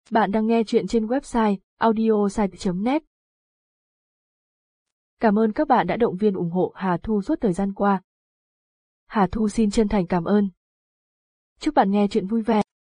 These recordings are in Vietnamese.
Bạn đang nghe chuyện trên website audiosite.net. Cảm ơn các bạn đã động viên ủng hộ Hà Thu suốt thời gian qua. Hà Thu xin chân thành cảm ơn. Chúc bạn nghe chuyện vui vẻ.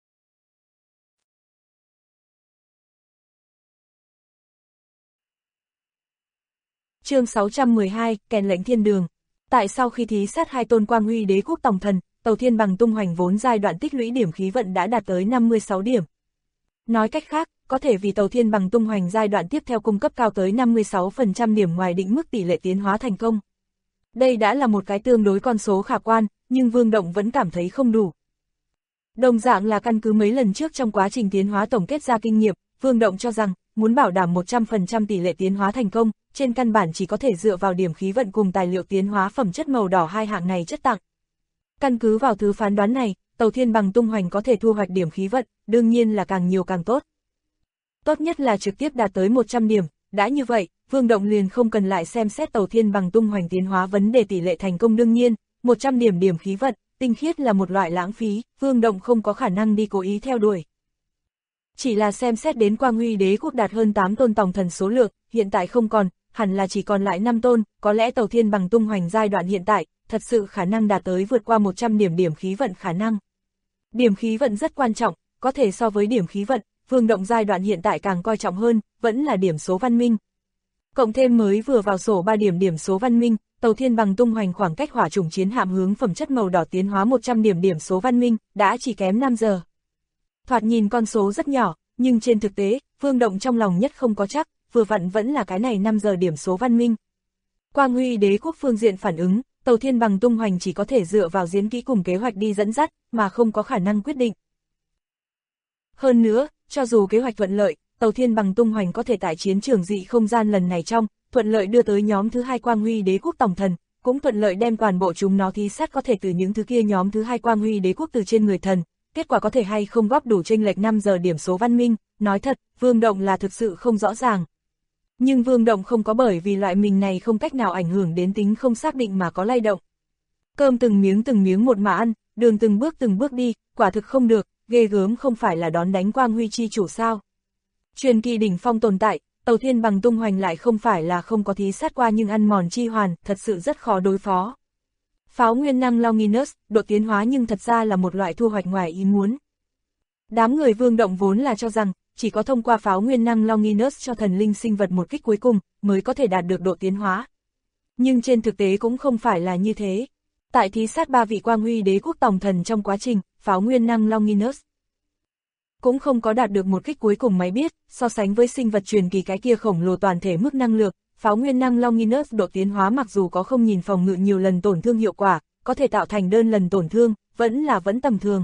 Chương 612, Kèn lệnh thiên đường. Tại sau khi thí sát hai tôn Quang Huy Đế Quốc Tòng Thần, Tàu Thiên Bằng tung hoành vốn giai đoạn tích lũy điểm khí vận đã đạt tới 56 điểm. Nói cách khác, có thể vì Tàu Thiên Bằng tung hoành giai đoạn tiếp theo cung cấp cao tới 56% điểm ngoài định mức tỷ lệ tiến hóa thành công. Đây đã là một cái tương đối con số khả quan, nhưng Vương Động vẫn cảm thấy không đủ. Đồng dạng là căn cứ mấy lần trước trong quá trình tiến hóa tổng kết ra kinh nghiệm, Vương Động cho rằng, muốn bảo đảm 100% tỷ lệ tiến hóa thành công, trên căn bản chỉ có thể dựa vào điểm khí vận cùng tài liệu tiến hóa phẩm chất màu đỏ hai hạng này chất tặng. Căn cứ vào thứ phán đoán này, Tàu Thiên Bằng tung hoành có thể thu hoạch điểm khí vận, đương nhiên là càng nhiều càng tốt. Tốt nhất là trực tiếp đạt tới 100 điểm, đã như vậy, Vương Động liền không cần lại xem xét Tàu Thiên Bằng tung hoành tiến hóa vấn đề tỷ lệ thành công đương nhiên, 100 điểm khí vận, tinh khiết là một loại lãng phí, Vương Động không có khả năng đi cố ý theo đuổi. Chỉ là xem xét đến Quang Huy Đế Quốc đạt hơn 8 tôn Tòng Thần số lượng, hiện tại không còn, hẳn là chỉ còn lại 5 tôn, có lẽ Tàu Thiên Bằng tung hoành giai đoạn hiện tại, thật sự khả năng đạt tới vượt qua 100 điểm khí vận khả năng. Điểm khí vận rất quan trọng, có thể so với điểm khí vận, Vương Động giai đoạn hiện tại càng coi trọng hơn, vẫn là điểm số văn minh. Cộng thêm mới vừa vào sổ 3 điểm số văn minh, Tàu Thiên Bằng tung hoành khoảng cách hỏa chủng chiến hạm hướng phẩm chất màu đỏ tiến hóa 100 điểm số văn minh, đã chỉ kém 5 giờ. Thoạt nhìn con số rất nhỏ, nhưng trên thực tế, Vương Động trong lòng nhất không có chắc, vừa vặn vẫn là cái này 5 giờ điểm số văn minh. Quang Huy Đế Quốc phương diện phản ứng, Tàu Thiên Bằng tung hoành chỉ có thể dựa vào diễn kỹ cùng kế hoạch đi dẫn dắt, mà không có khả năng quyết định. Hơn nữa, cho dù kế hoạch thuận lợi, Tàu Thiên Bằng tung hoành có thể tại chiến trường dị không gian lần này trong, thuận lợi đưa tới nhóm thứ hai Quang Huy Đế Quốc Tòng Thần, cũng thuận lợi đem toàn bộ chúng nó thí sát có thể từ những thứ kia nhóm thứ hai Quang Huy Đế Quốc từ trên người thần, kết quả có thể hay không góp đủ chênh lệch 5 giờ điểm số văn minh, nói thật, Vương Động là thực sự không rõ ràng. Nhưng Vương Động không có bởi vì loại mình này không cách nào ảnh hưởng đến tính không xác định mà có lay động. Cơm từng miếng một mà ăn, đường từng bước đi, quả thực không được, ghê gớm không phải là đón đánh Quang Huy chi chủ sao. Truyền kỳ đỉnh phong tồn tại, Tàu Thiên Bằng tung hoành lại không phải là không có thí sát qua nhưng ăn mòn chi hoàn, thật sự rất khó đối phó. Pháo nguyên năng Longinus, độ tiến hóa nhưng thật ra là một loại thu hoạch ngoài ý muốn. Đám người Vương Động vốn là cho rằng, chỉ có thông qua pháo nguyên năng Longinus cho thần linh sinh vật một kích cuối cùng, mới có thể đạt được độ tiến hóa. Nhưng trên thực tế cũng không phải là như thế. Tại thí sát 3 vị Quang Huy Đế Quốc Tòng Thần trong quá trình, pháo nguyên năng Longinus cũng không có đạt được một kích cuối cùng máy biết, so sánh với sinh vật truyền kỳ cái kia khổng lồ toàn thể mức năng lượng, pháo nguyên năng Longinus độ tiến hóa mặc dù có không nhìn phòng ngự nhiều lần tổn thương hiệu quả, có thể tạo thành đơn lần tổn thương, vẫn tầm thường.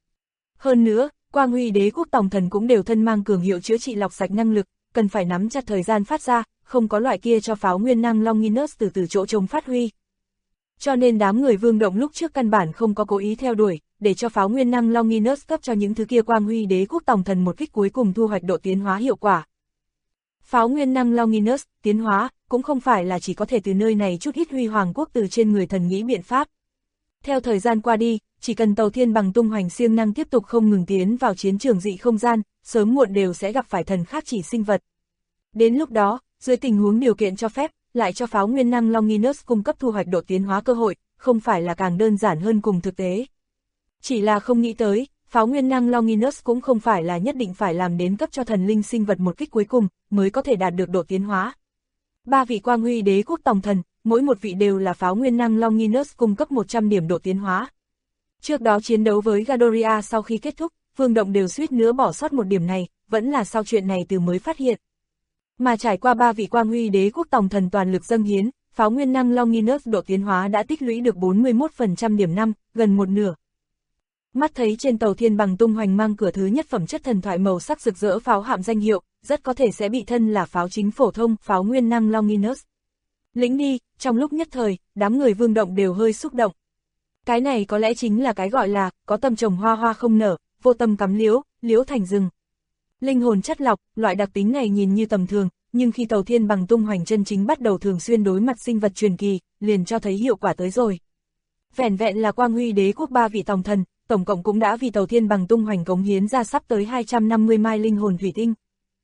Hơn nữa, Quang Huy Đế Quốc Tòng Thần cũng đều thân mang cường hiệu chữa trị lọc sạch năng lực, cần phải nắm chặt thời gian phát ra, không có loại kia cho pháo nguyên năng Longinus từ chỗ trống phát huy. Cho nên đám người Vương Động lúc trước căn bản không có cố ý theo đuổi, để cho pháo nguyên năng Longinus cấp cho những thứ kia Quang Huy Đế Quốc Tòng Thần một kích cuối cùng thu hoạch độ tiến hóa hiệu quả. Pháo nguyên năng Longinus, tiến hóa, cũng không phải là chỉ có thể từ nơi này chút ít huy hoàng quốc từ trên người thần nghĩ biện pháp. Theo thời gian qua đi, chỉ cần Tàu Thiên Bằng tung hoành siêng năng tiếp tục không ngừng tiến vào chiến trường dị không gian, sớm muộn đều sẽ gặp phải thần khác chỉ sinh vật. Đến lúc đó, dưới tình huống điều kiện cho phép, lại cho pháo nguyên năng Longinus cung cấp thu hoạch độ tiến hóa cơ hội, không phải là càng đơn giản hơn cùng thực tế. Chỉ là không nghĩ tới, pháo nguyên năng Longinus cũng không phải là nhất định phải làm đến cấp cho thần linh sinh vật một kích cuối cùng, mới có thể đạt được độ tiến hóa. 3 vị Quang Huy Đế Quốc Tòng Thần, mỗi một vị đều là pháo nguyên năng Longinus cung cấp 100 điểm độ tiến hóa. Trước đó chiến đấu với Gadoria sau khi kết thúc, Vương Động đều suýt nữa bỏ sót một điểm này, vẫn là sau chuyện này từ mới phát hiện. Mà trải qua 3 vị Quang Huy Đế Quốc Tòng Thần toàn lực dâng hiến, pháo nguyên năng Longinus độ tiến hóa đã tích lũy được 41% điểm 5, gần một nửa. Mắt thấy trên Tàu Thiên Bằng tung hoành mang cửa thứ nhất phẩm chất thần thoại màu sắc rực rỡ pháo hạm danh hiệu, rất có thể sẽ bị thân là pháo chính phổ thông, pháo nguyên năng Longinus lĩnh đi. Trong lúc nhất thời, đám người Vương Động đều hơi xúc động. Cái này có lẽ chính là cái gọi là, có tâm trồng hoa không nở, vô tâm cắm liễu thành rừng. Linh hồn chất lọc, loại đặc tính này nhìn như tầm thường, nhưng khi Tàu Thiên Bằng tung hoành chân chính bắt đầu thường xuyên đối mặt sinh vật truyền kỳ, liền cho thấy hiệu quả tới rồi. Vẻn vẹn là Quang Huy Đế Quốc 3 vị Tòng Thần, tổng cộng cũng đã vì Tàu Thiên Bằng tung hoành cống hiến ra sắp tới 250 mai linh hồn thủy tinh.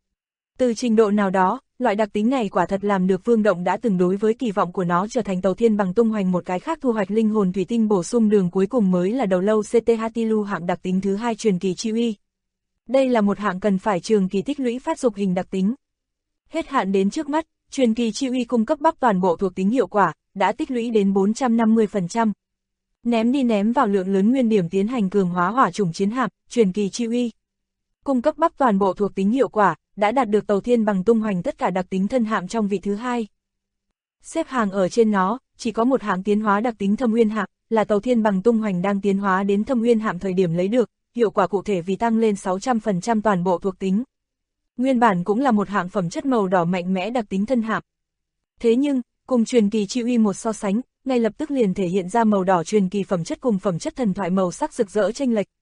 Từ trình độ nào đó, loại đặc tính này quả thật làm được Vương Động đã từng đối với kỳ vọng của nó trở thành Tàu Thiên Bằng tung hoành một cái khác thu hoạch linh hồn thủy tinh bổ sung đường cuối cùng mới là đầu lâu CT Hatilu hạng đặc tính thứ 2 truyền kỳ chi uy. Đây là một hạng cần phải trường kỳ tích lũy phát dục hình đặc tính. Hết hạn đến trước mắt, truyền kỳ chi uy cung cấp bắp toàn bộ thuộc tính hiệu quả, đã tích lũy đến 450%. Ném đi ném vào lượng lớn nguyên điểm tiến hành cường hóa hỏa chủng chiến hạm, truyền kỳ chi uy. Cung cấp bắp toàn bộ thuộc tính hiệu quả, đã đạt được Tàu Thiên Bằng tung hoành tất cả đặc tính thân hạm trong vị thứ 2. Xếp hàng ở trên nó, chỉ có một hạng tiến hóa đặc tính thâm nguyên hạm, là Tàu Thiên Bằng tung hoành đang tiến hóa đến thâm nguyên hạm thời điểm lấy được, hiệu quả cụ thể vì tăng lên 600% toàn bộ thuộc tính. Nguyên bản cũng là một hạng phẩm chất màu đỏ mạnh mẽ đặc tính thân hạm. Thế nhưng, cùng truyền kỳ chi uy một so sánh, ngay lập tức liền thể hiện ra màu đỏ truyền kỳ phẩm chất cùng phẩm chất thần thoại màu sắc rực rỡ chênh lệch.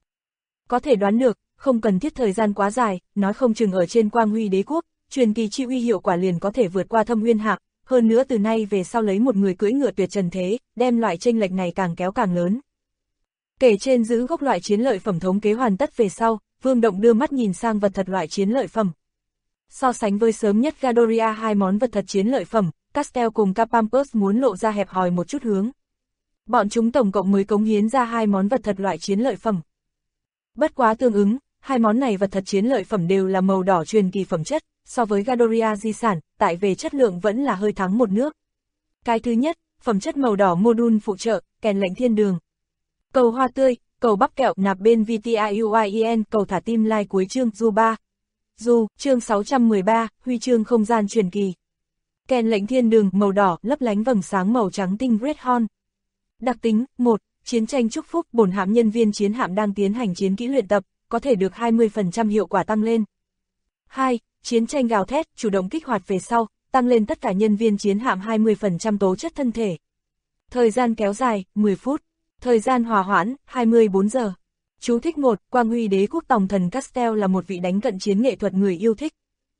Có thể đoán được, không cần thiết thời gian quá dài, nói không chừng ở trên Quang Huy Đế Quốc, truyền kỳ chi uy hiệu quả liền có thể vượt qua thâm nguyên hạng, hơn nữa từ nay về sau lấy một người cưỡi ngựa tuyệt trần thế, đem loại chênh lệch này càng kéo càng lớn. Kể trên giữ gốc loại chiến lợi phẩm thống kế hoàn tất về sau, Vương Động đưa mắt nhìn sang vật thật loại chiến lợi phẩm. So sánh với sớm nhất Gadoria hai món vật thật chiến lợi phẩm, Castel cùng Capampus muốn lộ ra hẹp hòi một chút hướng. Bọn chúng tổng cộng mới cống hiến ra hai món vật thật loại chiến lợi phẩm. Bất quá tương ứng, hai món này vật thật chiến lợi phẩm đều là màu đỏ truyền kỳ phẩm chất, so với Gadoria di sản, tại về chất lượng vẫn là hơi thắng một nước. Cái thứ nhất, phẩm chất màu đỏ module phụ trợ, kèn lệnh thiên đường. Cầu hoa tươi, cầu bắp kẹo nạp bên VTIUIEN, cầu thả tim like cuối chương Du 3. Du, chương 613, huy chương không gian truyền kỳ. Kèn lệnh thiên đường màu đỏ lấp lánh vầng sáng màu trắng tinh Red Horn. Đặc tính 1. Chiến tranh chúc phúc, bổn hạm nhân viên chiến hạm đang tiến hành chiến kỹ luyện tập, có thể được 20% hiệu quả tăng lên. 2. Chiến tranh gào thét, chủ động kích hoạt về sau, tăng lên tất cả nhân viên chiến hạm 20% tố chất thân thể. Thời gian kéo dài, 10 phút. Thời gian hòa hoãn, 24 giờ. Chú thích 1, Quang Huy Đế Quốc Tòng Thần Castel là một vị đánh cận chiến nghệ thuật người yêu thích.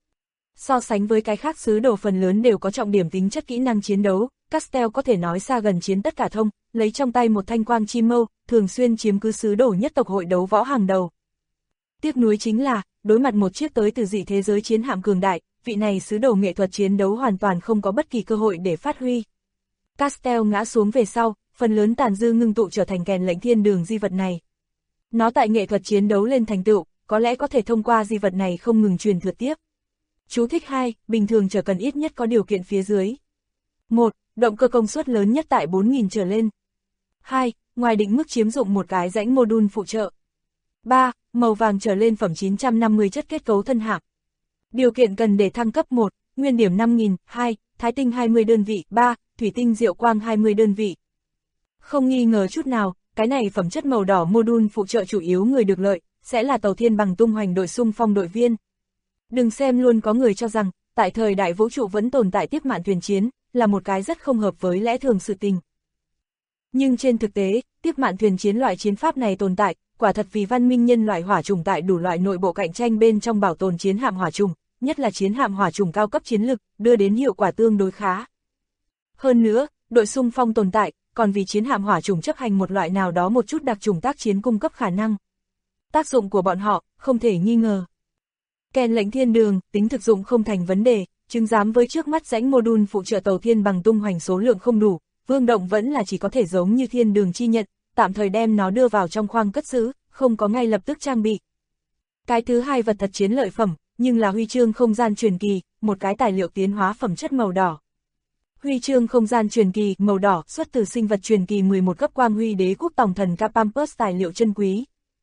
So sánh với cái khác sứ đồ phần lớn đều có trọng điểm tính chất kỹ năng chiến đấu, Castel có thể nói xa gần chiến tất cả thông, lấy trong tay một thanh quang chi mâu, thường xuyên chiếm cứ sứ đồ nhất tộc hội đấu võ hàng đầu. Tiếc nuối chính là, đối mặt một chiếc tới từ dị thế giới chiến hạm cường đại, vị này sứ đồ nghệ thuật chiến đấu hoàn toàn không có bất kỳ cơ hội để phát huy. Castel ngã xuống về sau, phần lớn tàn dư ngưng tụ trở thành kèn lệnh thiên đường di vật này. Nó tại nghệ thuật chiến đấu lên thành tựu, có lẽ có thể thông qua di vật này không ngừng truyền thừa tiếp. Chú thích 2, bình thường trở cần ít nhất có điều kiện phía dưới. 1. Động cơ công suất lớn nhất tại 4.000 trở lên. 2. Ngoài định mức chiếm dụng một cái rãnh module phụ trợ. 3. Màu vàng trở lên phẩm 950 chất kết cấu thân hạm. Điều kiện cần để thăng cấp 1, nguyên điểm 5.000, 2, thái tinh 20 đơn vị, 3, thủy tinh diệu quang 20 đơn vị. Không nghi ngờ chút nào, cái này phẩm chất màu đỏ module phụ trợ chủ yếu người được lợi, sẽ là Tàu Thiên Bằng tung hoành đội xung phong đội viên. Đừng xem luôn có người cho rằng, tại thời đại vũ trụ vẫn tồn tại tiếp mạn thuyền chiến, là một cái rất không hợp với lẽ thường sự tình. Nhưng trên thực tế, tiếp mạn thuyền chiến loại chiến pháp này tồn tại, quả thật vì văn minh nhân loại hỏa trùng tại đủ loại nội bộ cạnh tranh bên trong bảo tồn chiến hạm hỏa trùng, nhất là chiến hạm hỏa trùng cao cấp chiến lực, đưa đến hiệu quả tương đối khá. Hơn nữa, đội xung phong tồn tại, còn vì chiến hạm hỏa trùng chấp hành một loại nào đó một chút đặc trùng tác chiến cung cấp khả năng. Tác dụng của bọn họ, không thể nghi ngờ. Kèn lệnh thiên đường, tính thực dụng không thành vấn đề, chứng giám với trước mắt rãnh module phụ trợ Tàu Thiên Bằng tung hoành số lượng không đủ, Vương Động vẫn là chỉ có thể giống như thiên đường chi nhận, tạm thời đem nó đưa vào trong khoang cất giữ, không có ngay lập tức trang bị. Cái thứ hai vật thật chiến lợi phẩm, nhưng là huy chương không gian truyền kỳ, một cái tài liệu tiến hóa phẩm chất màu đỏ. Huy chương không gian truyền kỳ màu đỏ xuất từ sinh vật truyền kỳ 11 cấp Quang Huy Đế Quốc Tòng Thần Capampus tài liệu chân quý.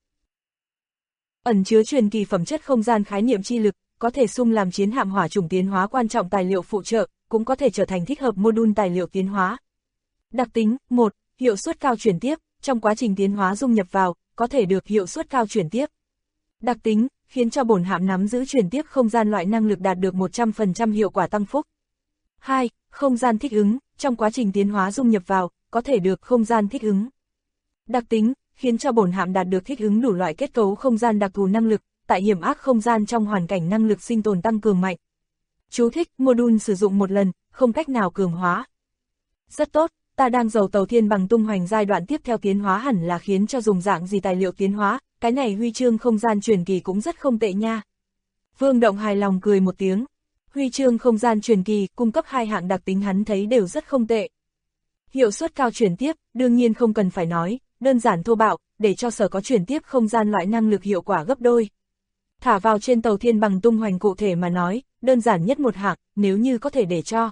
Ẩn chứa truyền kỳ phẩm chất không gian khái niệm chi lực, có thể sung làm chiến hạm hỏa chủng tiến hóa quan trọng tài liệu phụ trợ, cũng có thể trở thành thích hợp module tài liệu tiến hóa. Đặc tính 1. Hiệu suất cao chuyển tiếp, trong quá trình tiến hóa dung nhập vào, có thể được hiệu suất cao chuyển tiếp. Đặc tính, khiến cho bổn hạm nắm giữ chuyển tiếp không gian loại năng lực đạt được 100% hiệu quả tăng phúc. 2. Không gian thích ứng, trong quá trình tiến hóa dung nhập vào, có thể được không gian thích ứng. Đặc tính, khiến cho bổn hạm đạt được thích ứng đủ loại kết cấu không gian đặc thù năng lực, tại hiểm ác không gian trong hoàn cảnh năng lực sinh tồn tăng cường mạnh. Chú thích, module sử dụng một lần, không cách nào cường hóa. Rất tốt, ta đang giàu tàu thiên bằng tung hoành giai đoạn tiếp theo tiến hóa hẳn là khiến cho dùng dạng gì tài liệu tiến hóa, cái này huy chương không gian truyền kỳ cũng rất không tệ nha. Vương Động hài lòng cười một tiếng. Huy chương không gian truyền kỳ cung cấp 2 hạng đặc tính hắn thấy đều rất không tệ. Hiệu suất cao chuyển tiếp, đương nhiên không cần phải nói, đơn giản thô bạo, để cho sở có chuyển tiếp không gian loại năng lực hiệu quả gấp đôi. Thả vào trên tàu thiên bằng tung hoành cụ thể mà nói, đơn giản nhất một hạng, nếu như có thể để cho.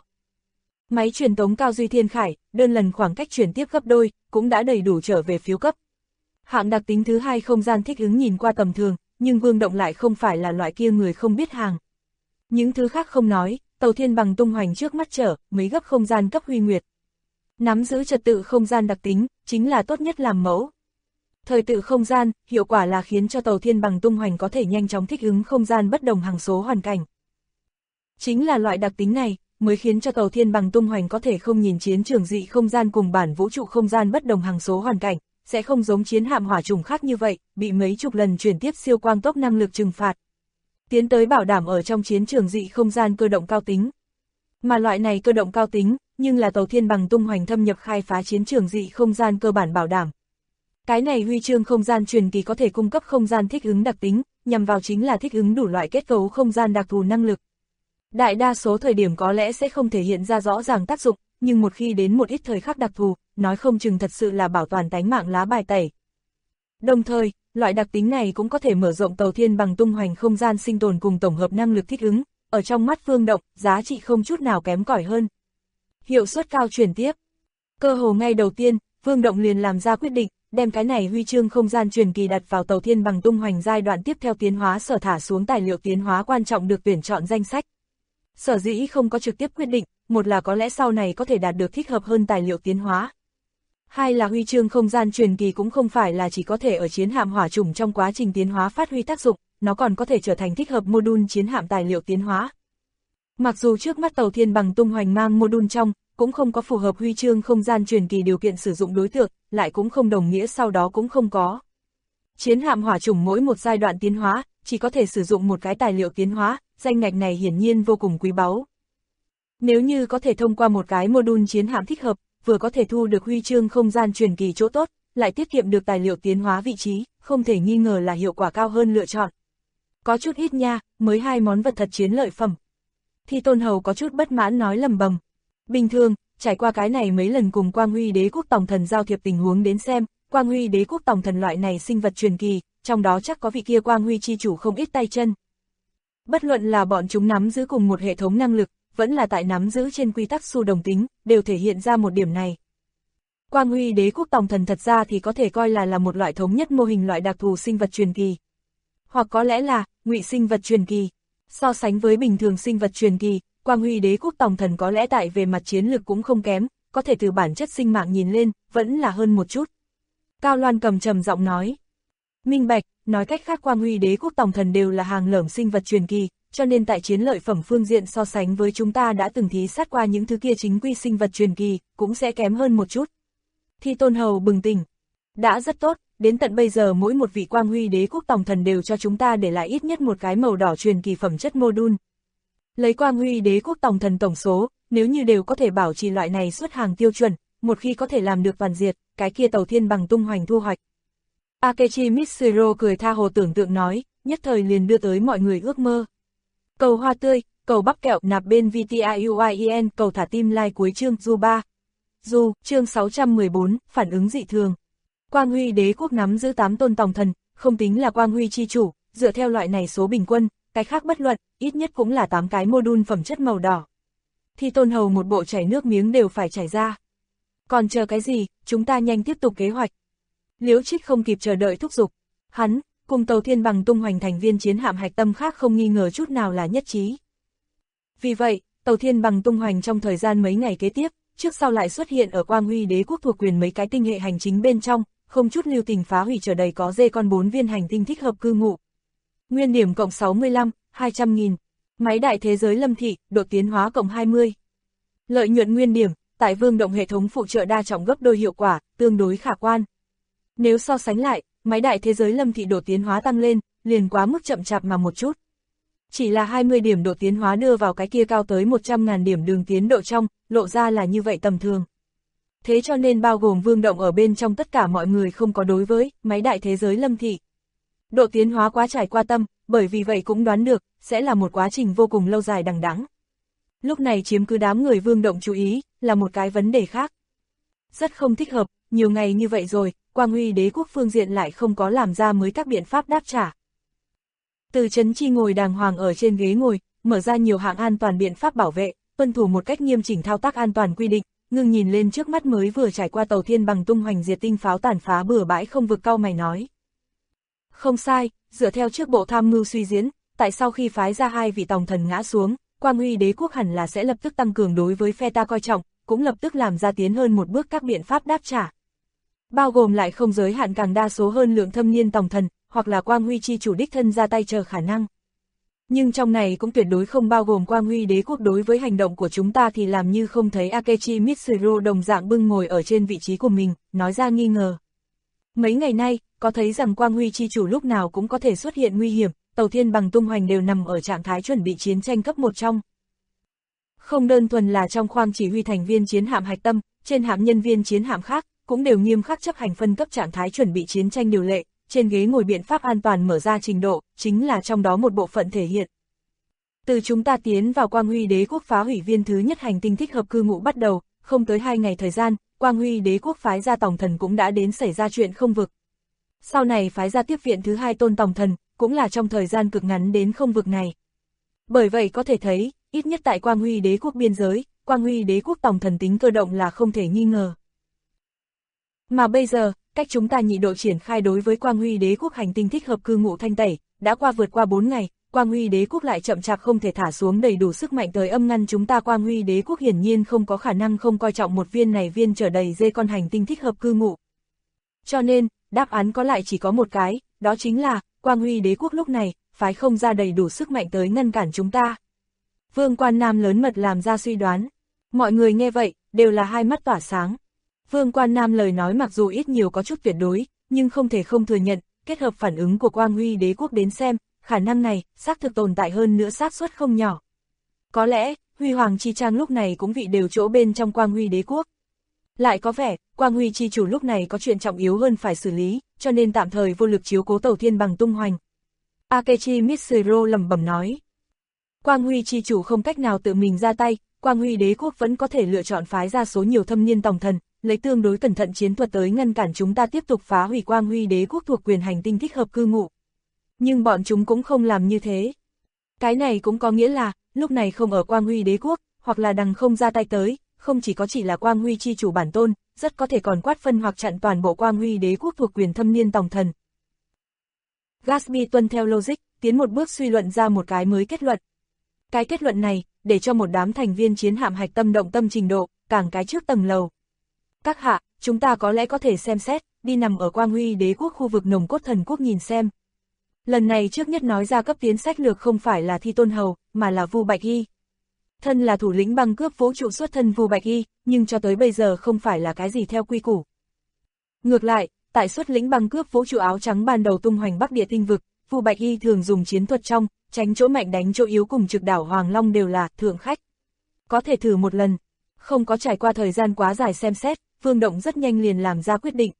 Máy truyền tống cao duy thiên khải, đơn lần khoảng cách chuyển tiếp gấp đôi, cũng đã đầy đủ trở về phiếu cấp. Hạng đặc tính thứ 2 không gian thích ứng nhìn qua tầm thường, nhưng Vương Động lại không phải là loại kia người không biết hàng. Những thứ khác không nói, tàu thiên bằng tung hoành trước mắt trở, mấy gấp không gian cấp huy nguyệt. Nắm giữ trật tự không gian đặc tính, chính là tốt nhất làm mẫu. Thời tự không gian, hiệu quả là khiến cho tàu thiên bằng tung hoành có thể nhanh chóng thích ứng không gian bất đồng hằng số hoàn cảnh. Chính là loại đặc tính này, mới khiến cho tàu thiên bằng tung hoành có thể không nhìn chiến trường dị không gian cùng bản vũ trụ không gian bất đồng hằng số hoàn cảnh, sẽ không giống chiến hạm hỏa trùng khác như vậy, bị mấy chục lần chuyển tiếp siêu quang tốc năng lực trừng phạt. Tiến tới bảo đảm ở trong chiến trường dị không gian cơ động cao tính. Mà loại này cơ động cao tính, nhưng là tàu thiên bằng tung hoành thâm nhập khai phá chiến trường dị không gian cơ bản bảo đảm. Cái này huy chương không gian truyền kỳ có thể cung cấp không gian thích ứng đặc tính, nhằm vào chính là thích ứng đủ loại kết cấu không gian đặc thù năng lực. Đại đa số thời điểm có lẽ sẽ không thể hiện ra rõ ràng tác dụng, nhưng một khi đến một ít thời khắc đặc thù, nói không chừng thật sự là bảo toàn tánh mạng lá bài tẩy. Đồng thời, loại đặc tính này cũng có thể mở rộng tàu thiên bằng tung hoành không gian sinh tồn cùng tổng hợp năng lực thích ứng, ở trong mắt Vương Động, giá trị không chút nào kém cỏi hơn. Hiệu suất cao chuyển tiếp. Cơ hồ ngay đầu tiên, Vương Động liền làm ra quyết định, đem cái này huy chương không gian truyền kỳ đặt vào tàu thiên bằng tung hoành giai đoạn tiếp theo tiến hóa sở thả xuống tài liệu tiến hóa quan trọng được tuyển chọn danh sách. Sở dĩ không có trực tiếp quyết định, một là có lẽ sau này có thể đạt được thích hợp hơn tài liệu tiến hóa. Hai là huy chương không gian truyền kỳ cũng không phải là chỉ có thể ở chiến hạm hỏa chủng trong quá trình tiến hóa phát huy tác dụng, nó còn có thể trở thành thích hợp module chiến hạm tài liệu tiến hóa. Mặc dù trước mắt tàu thiên bằng tung hoành mang module trong, cũng không có phù hợp huy chương không gian truyền kỳ điều kiện sử dụng đối tượng, lại cũng không đồng nghĩa sau đó cũng không có. Chiến hạm hỏa chủng mỗi một giai đoạn tiến hóa, chỉ có thể sử dụng một cái tài liệu tiến hóa, danh ngạch này hiển nhiên vô cùng quý báu. Nếu như có thể thông qua một cái module chiến hạm thích hợp, vừa có thể thu được huy chương không gian truyền kỳ chỗ tốt, lại tiết kiệm được tài liệu tiến hóa vị trí, không thể nghi ngờ là hiệu quả cao hơn lựa chọn. Có chút ít nha, mới 2 món vật thật chiến lợi phẩm. Thi Tôn Hầu có chút bất mãn nói lầm bầm. Bình thường, trải qua cái này mấy lần cùng Quang Huy Đế Quốc Tòng Thần giao thiệp tình huống đến xem, Quang Huy Đế Quốc Tòng Thần loại này sinh vật truyền kỳ, trong đó chắc có vị kia Quang Huy chi chủ không ít tay chân. Bất luận là bọn chúng nắm giữ cùng một hệ thống năng lực, vẫn là tại nắm giữ trên quy tắc xu đồng tính, đều thể hiện ra một điểm này. Quang Huy Đế Quốc Tòng Thần thật ra thì có thể coi là một loại thống nhất mô hình loại đặc thù sinh vật truyền kỳ. Hoặc có lẽ là ngụy sinh vật truyền kỳ. So sánh với bình thường sinh vật truyền kỳ, Quang Huy Đế Quốc Tòng Thần có lẽ tại về mặt chiến lực cũng không kém, có thể từ bản chất sinh mạng nhìn lên, vẫn là hơn một chút. Cao Loan cầm trầm giọng nói. Minh bạch, nói cách khác Quang Huy Đế Quốc Tòng Thần đều là hàng lởm sinh vật truyền kỳ, cho nên tại chiến lợi phẩm phương diện so sánh với chúng ta đã từng thí sát qua những thứ kia chính quy sinh vật truyền kỳ, cũng sẽ kém hơn một chút. Thi Tôn Hầu bừng tỉnh. Đã rất tốt, đến tận bây giờ mỗi một vị Quang Huy Đế Quốc Tòng Thần đều cho chúng ta để lại ít nhất một cái màu đỏ truyền kỳ phẩm chất module. Lấy Quang Huy Đế Quốc Tòng Thần tổng số, nếu như đều có thể bảo trì loại này xuất hàng tiêu chuẩn, một khi có thể làm được toàn diệt, cái kia tàu thiên bằng tung hoành thu hoạch. Akechi Mitsuro cười tha hồ tưởng tượng nói, nhất thời liền đưa tới mọi người ước mơ. Cầu hoa tươi, cầu bắp kẹo nạp bên VTIUIEN, cầu thả tim like cuối chương Du 3. Du, chương 614, phản ứng dị thường. Quang Huy Đế Quốc nắm giữ 8 tôn tòng thần, không tính là Quang Huy chi chủ, dựa theo loại này số bình quân, cái khác bất luận, ít nhất cũng là 8 cái module phẩm chất màu đỏ. Thi Tôn Hầu một bộ chảy nước miếng đều phải chảy ra. Còn chờ cái gì, chúng ta nhanh tiếp tục kế hoạch. Liễu Trích không kịp chờ đợi thúc giục. Hắn, cùng tàu thiên bằng tung hoành thành viên chiến hạm hạch tâm khác không nghi ngờ chút nào là nhất trí. Vì vậy, tàu thiên bằng tung hoành trong thời gian mấy ngày kế tiếp, trước sau lại xuất hiện ở Quang Huy Đế Quốc thuộc quyền mấy cái tinh hệ hành chính bên trong, không chút lưu tình phá hủy chở đầy có dê con 4 viên hành tinh thích hợp cư ngụ. Nguyên điểm cộng 65, 200.000. Máy đại thế giới lâm thị, độ tiến hóa cộng 20. Lợi nhuận nguyên điểm, tại Vương Động hệ thống phụ trợ đa trọng gấp đôi hiệu quả, tương đối khả quan. Nếu so sánh lại, máy đại thế giới lâm thị độ tiến hóa tăng lên, liền quá mức chậm chạp mà một chút. Chỉ là 20 điểm độ tiến hóa đưa vào cái kia cao tới 100.000 điểm đường tiến độ trong, lộ ra là như vậy tầm thường. Thế cho nên bao gồm Vương Động ở bên trong tất cả mọi người không có đối với máy đại thế giới Lâm Thị độ tiến hóa quá trải qua tâm, bởi vì vậy cũng đoán được, sẽ là một quá trình vô cùng lâu dài đằng đẵng. Lúc này chiếm cứ đám người Vương Động chú ý, là một cái vấn đề khác. Rất không thích hợp, nhiều ngày như vậy rồi, Quang Huy Đế quốc phương diện lại không có làm ra mới các biện pháp đáp trả. Từ Trấn Chi ngồi đàng hoàng ở trên ghế ngồi, mở ra nhiều hạng an toàn biện pháp bảo vệ, tuân thủ một cách nghiêm chỉnh thao tác an toàn quy định, ngưng nhìn lên trước mắt mới vừa trải qua tàu thiên bằng tung hoành diệt tinh pháo tàn phá bừa bãi không vực, cau mày nói. Không sai, dựa theo trước bộ tham mưu suy diễn, tại sau khi phái ra 2 vị tòng thần ngã xuống, Quang Huy Đế quốc hẳn là sẽ lập tức tăng cường đối với phe ta coi trọng, cũng lập tức làm ra tiến hơn một bước các biện pháp đáp trả. Bao gồm lại không giới hạn càng đa số hơn lượng thâm niên tòng thần, hoặc là Quang Huy chi chủ đích thân ra tay chờ khả năng. Nhưng trong này cũng tuyệt đối không bao gồm Quang Huy Đế quốc đối với hành động của chúng ta thì làm như không thấy. Akechi Mitsuru đồng dạng bưng ngồi ở trên vị trí của mình, nói ra nghi ngờ. Mấy ngày nay, có thấy rằng Quang Huy chi chủ lúc nào cũng có thể xuất hiện nguy hiểm, tàu thiên bằng tung hoành đều nằm ở trạng thái chuẩn bị chiến tranh cấp 1 trong. Không đơn thuần là trong khoang chỉ huy thành viên chiến hạm hạch tâm, trên hạm nhân viên chiến hạm khác, cũng đều nghiêm khắc chấp hành phân cấp trạng thái chuẩn bị chiến tranh điều lệ, trên ghế ngồi biện pháp an toàn mở ra trình độ, chính là trong đó một bộ phận thể hiện. Từ chúng ta tiến vào Quang Huy Đế quốc phá hủy viên thứ nhất hành tinh thích hợp cư ngụ bắt đầu, không tới 2 ngày thời gian, Quang Huy Đế quốc phái ra tòng thần cũng đã đến xảy ra chuyện không vực. Sau này phái ra tiếp viện thứ 2 tôn tòng thần, cũng là trong thời gian cực ngắn đến không vực này. Bởi vậy có thể thấy, ít nhất tại Quang Huy Đế quốc biên giới, Quang Huy Đế quốc tòng thần tính cơ động là không thể nghi ngờ. Mà bây giờ, cách chúng ta nhị độ triển khai đối với Quang Huy Đế quốc hành tinh thích hợp cư ngụ thanh tẩy, đã vượt qua 4 ngày, Quang Huy Đế quốc lại chậm chạp không thể thả xuống đầy đủ sức mạnh tới âm ngăn chúng ta. Quang Huy Đế quốc hiển nhiên không có khả năng không coi trọng một viên này viên chở đầy dê con hành tinh thích hợp cư ngụ. Cho nên, đáp án có lại chỉ có một cái, đó chính là, Quang Huy Đế quốc lúc này, phái không ra đầy đủ sức mạnh tới ngăn cản chúng ta. Vương Quan Nam lớn mật làm ra suy đoán. Mọi người nghe vậy, đều là hai mắt tỏa sáng. Vương Quan Nam lời nói mặc dù ít nhiều có chút tuyệt đối, nhưng không thể không thừa nhận, kết hợp phản ứng của Quang Huy Đế quốc đến xem, khả năng này, xác thực tồn tại hơn nữa xác suất không nhỏ. Có lẽ, Huy Hoàng Chi Trang lúc này cũng vị đều chỗ bên trong Quang Huy Đế quốc. Lại có vẻ, Quang Huy Chi chủ lúc này có chuyện trọng yếu hơn phải xử lý, cho nên tạm thời vô lực chiếu cố tàu thiên bằng tung hoành. Akechi Mitsuru lẩm bẩm nói. Quang Huy Chi chủ không cách nào tự mình ra tay, Quang Huy Đế quốc vẫn có thể lựa chọn phái ra số nhiều thâm niên tòng thần, lấy tương đối cẩn thận chiến thuật tới ngăn cản chúng ta tiếp tục phá hủy Quang Huy Đế quốc thuộc quyền hành tinh thích hợp cư ngụ. Nhưng bọn chúng cũng không làm như thế. Cái này cũng có nghĩa là, lúc này không ở Quang Huy Đế quốc, hoặc là đằng không ra tay tới, không chỉ là Quang Huy chi chủ bản tôn, rất có thể còn quát phân hoặc chặn toàn bộ Quang Huy Đế quốc thuộc quyền thâm niên tòng thần. Gatsby tuân theo logic, tiến một bước suy luận ra một cái mới kết luận. Cái kết luận này, để cho một đám thành viên chiến hạm hạch tâm động tâm trình độ, càng cái trước tầng lầu. Các hạ, chúng ta có lẽ có thể xem xét, đi nằm ở Quang Huy Đế quốc khu vực nồng cốt thần quốc nhìn xem. Lần này trước nhất nói ra cấp tiến sách lược không phải là Thi Tôn Hầu, mà là Vu Bạch Y. Thân là thủ lĩnh băng cướp vũ trụ xuất thân Vu Bạch Y, nhưng cho tới bây giờ không phải là cái gì theo quy củ. Ngược lại, tại xuất lĩnh băng cướp vũ trụ áo trắng ban đầu tung hoành Bắc Địa tinh vực, Vu Bạch Y thường dùng chiến thuật trong, tránh chỗ mạnh đánh chỗ yếu cùng trực đảo Hoàng Long đều là thượng khách. Có thể thử một lần, không có trải qua thời gian quá dài xem xét, Vương Động rất nhanh liền làm ra quyết định.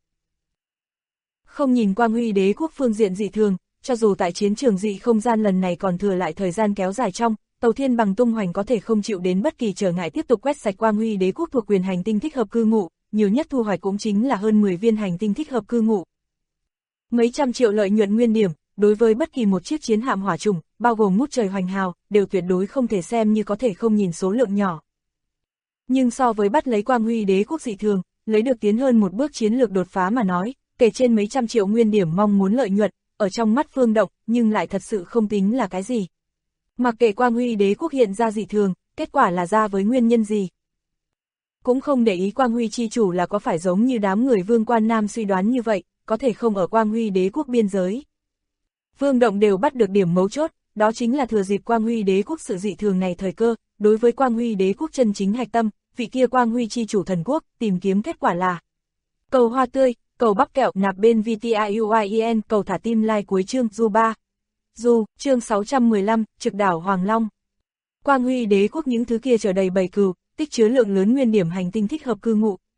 Không nhìn Quang Huy Đế quốc phương diện dị thường, cho dù tại chiến trường dị không gian lần này còn thừa lại thời gian kéo dài trong, tàu thiên bằng tung hoành có thể không chịu đến bất kỳ trở ngại tiếp tục quét sạch Quang Huy Đế quốc thuộc quyền hành tinh thích hợp cư ngụ, nhiều nhất thu hoạch cũng chính là hơn 10 viên hành tinh thích hợp cư ngụ. Mấy trăm triệu lợi nhuận nguyên điểm, đối với bất kỳ một chiếc chiến hạm hỏa trùng, bao gồm Ngút Trời Hoành Hào, đều tuyệt đối không thể xem như có thể không nhìn số lượng nhỏ. Nhưng so với bắt lấy Quang Huy Đế quốc dị thường, lấy được tiến hơn một bước chiến lược đột phá mà nói, kể trên mấy trăm triệu nguyên điểm mong muốn lợi nhuận, ở trong mắt Vương Động, nhưng lại thật sự không tính là cái gì. Mặc kệ Quang Huy Đế quốc hiện ra dị thường, kết quả là ra với nguyên nhân gì. Cũng không để ý Quang Huy chi chủ là có phải giống như đám người Vương Quan Nam suy đoán như vậy, có thể không ở Quang Huy Đế quốc biên giới. Vương Động đều bắt được điểm mấu chốt, đó chính là thừa dịp Quang Huy Đế quốc sự dị thường này thời cơ, đối với Quang Huy Đế quốc chân chính hạch tâm, vị kia Quang Huy chi chủ thần quốc, tìm kiếm kết quả là cầu hoa tươi, cầu bắp kẹo nạp bên VTIUIEN, cầu thả tim like cuối chương Du 3. Du, chương 615, trực đảo Hoàng Long. Quang Huy Đế quốc những thứ kia chở đầy bầy cừu, tích chứa lượng lớn nguyên điểm hành tinh thích hợp cư ngụ,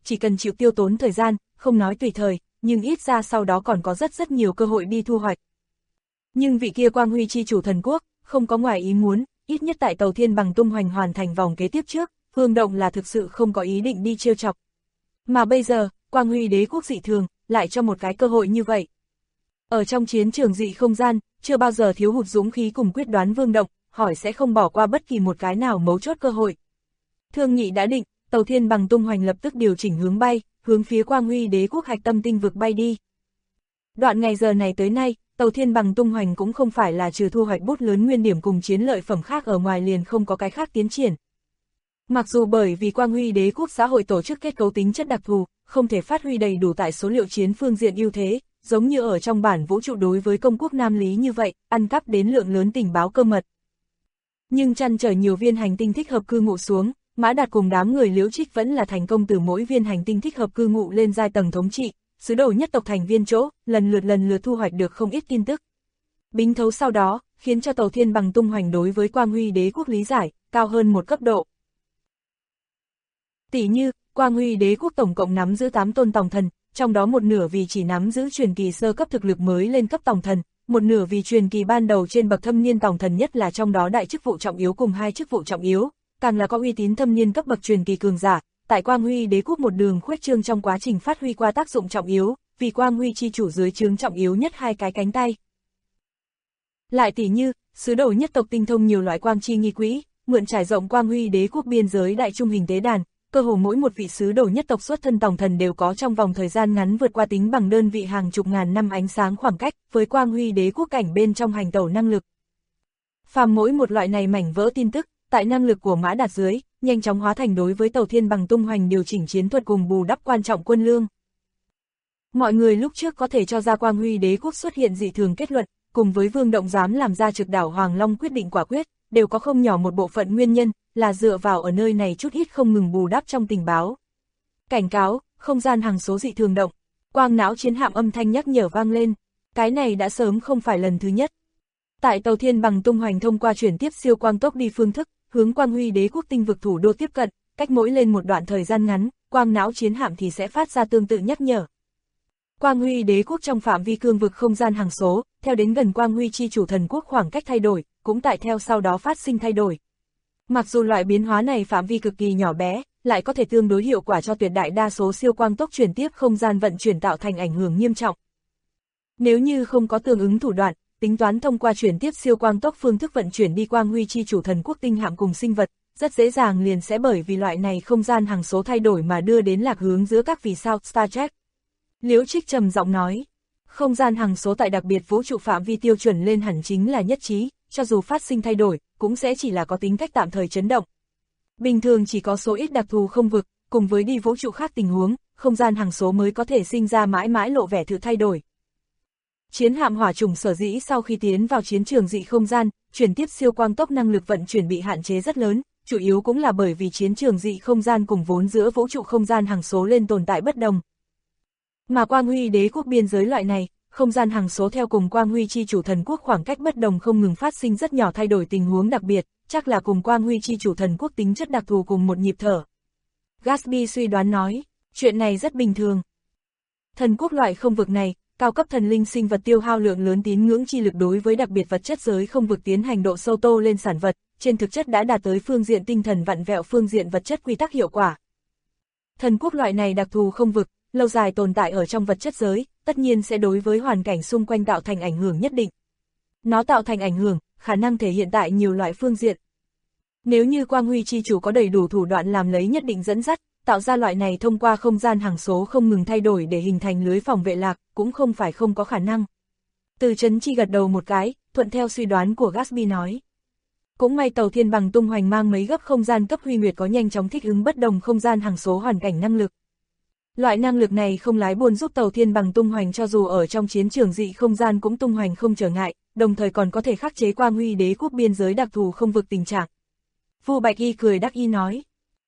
chỉ cần chịu tiêu tốn thời gian, không nói tùy thời, nhưng ít ra sau đó còn có rất nhiều cơ hội đi thu hoạch. Nhưng vị kia Quang Huy chi chủ thần quốc, không có ngoài ý muốn, ít nhất tại tàu thiên bằng tung hoành hoàn thành vòng kế tiếp trước, Vương Động là thực sự không có ý định đi trêu chọc. Mà bây giờ, Quang Huy đế quốc dị thường, lại cho một cái cơ hội như vậy. Ở trong chiến trường dị không gian, chưa bao giờ thiếu hụt dũng khí cùng quyết đoán Vương Động, hỏi sẽ không bỏ qua bất kỳ một cái nào mấu chốt cơ hội. Thương nghị đã định, tàu thiên bằng tung hoành lập tức điều chỉnh hướng bay, hướng phía Quang Huy đế quốc hạch tâm tinh vực bay đi. Đoạn ngày giờ này tới nay, tàu thiên bằng tung hoành cũng không phải là trừ thu hoạch bút lớn nguyên điểm cùng chiến lợi phẩm khác ở ngoài liền không có cái khác tiến triển. Mặc dù bởi vì Quang Huy đế quốc xã hội tổ chức kết cấu tính chất đặc thù, không thể phát huy đầy đủ tại số liệu chiến phương diện ưu thế, giống như ở trong bản vũ trụ đối với công quốc Nam Lý như vậy, ăn cắp đến lượng lớn tình báo cơ mật. Nhưng chăn trở nhiều viên hành tinh thích hợp cư ngụ xuống, Mã Đạt cùng đám người Liễu Trích vẫn là thành công từ mỗi viên hành tinh thích hợp cư ngụ lên giai tầng thống trị, sứ đồ nhất tộc thành viên chỗ, lần lượt thu hoạch được không ít tin tức. Bính thấu sau đó, khiến cho tàu thiên bằng tung hoành đối với Quang Huy đế quốc lý giải, cao hơn một cấp độ. Tỷ như, Quang Huy đế quốc tổng cộng nắm giữ 8 tôn tòng thần, trong đó một nửa vì chỉ nắm giữ truyền kỳ sơ cấp thực lực mới lên cấp tòng thần, một nửa vì truyền kỳ ban đầu trên bậc thâm niên tòng thần, nhất là trong đó đại chức vụ trọng yếu cùng 2 chức vụ trọng yếu, càng là có uy tín thâm niên cấp bậc truyền kỳ cường giả, tại Quang Huy đế quốc một đường khuếch trương trong quá trình phát huy qua tác dụng trọng yếu, vì Quang Huy chi chủ dưới trướng trọng yếu nhất 2 cái cánh tay. Lại tỷ như, sứ đồ nhất tộc tinh thông nhiều loại quang chi nghi quỹ, mượn trải rộng Quang Huy đế quốc biên giới đại trung hình tế đàn, cơ hồ mỗi một vị sứ đồ nhất tộc xuất thân tòng thần đều có trong vòng thời gian ngắn vượt qua tính bằng đơn vị hàng chục ngàn năm ánh sáng khoảng cách với Quang Huy đế quốc cảnh bên trong hành tẩu năng lực. Phàm mỗi một loại này mảnh vỡ tin tức, tại năng lực của Mã Đạt dưới, nhanh chóng hóa thành đối với tàu thiên bằng tung hoành điều chỉnh chiến thuật cùng bù đắp quan trọng quân lương. Mọi người lúc trước có thể cho ra Quang Huy đế quốc xuất hiện dị thường kết luận, cùng với Vương Động dám làm ra trực đảo Hoàng Long quyết định quả quyết, đều có không nhỏ một bộ phận nguyên nhân, là dựa vào ở nơi này chút ít không ngừng bù đắp trong tình báo. Cảnh cáo, không gian hằng số dị thường động, quang não chiến hạm âm thanh nhắc nhở vang lên, cái này đã sớm không phải lần thứ nhất. Tại tàu thiên bằng tung hoành thông qua chuyển tiếp siêu quang tốc đi phương thức, hướng Quang Huy đế quốc tinh vực thủ đô tiếp cận, cách mỗi lên một đoạn thời gian ngắn, quang não chiến hạm thì sẽ phát ra tương tự nhắc nhở. Quang Huy đế quốc trong phạm vi cương vực không gian hằng số, theo đến gần Quang Huy chi chủ thần quốc khoảng cách thay đổi, cũng tại theo sau đó phát sinh thay đổi. Mặc dù loại biến hóa này phạm vi cực kỳ nhỏ bé, lại có thể tương đối hiệu quả cho tuyệt đại đa số siêu quang tốc chuyển tiếp không gian vận chuyển tạo thành ảnh hưởng nghiêm trọng. Nếu như không có tương ứng thủ đoạn, tính toán thông qua chuyển tiếp siêu quang tốc phương thức vận chuyển đi Quang Huy chi chủ thần quốc tinh hạm cùng sinh vật, rất dễ dàng liền sẽ bởi vì loại này không gian hằng số thay đổi mà đưa đến lạc hướng giữa các vì sao Star Trek. Liễu Trích trầm giọng nói, không gian hằng số tại đặc biệt vũ trụ phạm vi tiêu chuẩn lên hẳn chính là nhất trí, cho dù phát sinh thay đổi, cũng sẽ chỉ là có tính cách tạm thời chấn động. Bình thường chỉ có số ít đặc thù không vực, cùng với đi vũ trụ khác tình huống, không gian hằng số mới có thể sinh ra mãi mãi lộ vẻ thử thay đổi. Chiến hạm hỏa trùng sở dĩ sau khi tiến vào chiến trường dị không gian, chuyển tiếp siêu quang tốc năng lực vận chuyển bị hạn chế rất lớn, chủ yếu cũng là bởi vì chiến trường dị không gian cùng vốn giữa vũ trụ không gian hằng số lên tồn tại bất đồng. Mà Quang Huy đế quốc biên giới loại này, không gian hằng số theo cùng Quang Huy chi chủ thần quốc khoảng cách bất đồng không ngừng phát sinh rất nhỏ thay đổi tình huống đặc biệt, chắc là cùng Quang Huy chi chủ thần quốc tính chất đặc thù cùng một nhịp thở. Gatsby suy đoán nói, chuyện này rất bình thường. Thần quốc loại không vực này, cao cấp thần linh sinh vật tiêu hao lượng lớn tín ngưỡng chi lực đối với đặc biệt vật chất giới không vực tiến hành độ sâu tô lên sản vật, trên thực chất đã đạt tới phương diện tinh thần vặn vẹo phương diện vật chất quy tắc hiệu quả. Thần quốc loại này đặc thù không vực, lâu dài tồn tại ở trong vật chất giới, tất nhiên sẽ đối với hoàn cảnh xung quanh tạo thành ảnh hưởng nhất định. Nó tạo thành ảnh hưởng, khả năng thể hiện tại nhiều loại phương diện. Nếu như Quang Huy chi chủ có đầy đủ thủ đoạn làm lấy nhất định dẫn dắt, tạo ra loại này thông qua không gian hằng số không ngừng thay đổi để hình thành lưới phòng vệ lạc, cũng không phải không có khả năng. Từ Chấn Chi gật đầu một cái, thuận theo suy đoán của Gatsby nói. Cũng may tàu thiên bằng tung hoành mang mấy gấp không gian cấp huy nguyệt có nhanh chóng thích ứng bất đồng không gian hằng số hoàn cảnh năng lực. Loại năng lực này không lái buồn giúp tàu thiên bằng tung hoành cho dù ở trong chiến trường dị không gian cũng tung hoành không trở ngại, đồng thời còn có thể khắc chế Quang Huy đế quốc biên giới đặc thù không vực tình trạng. Vu Bạch Y cười đắc ý nói.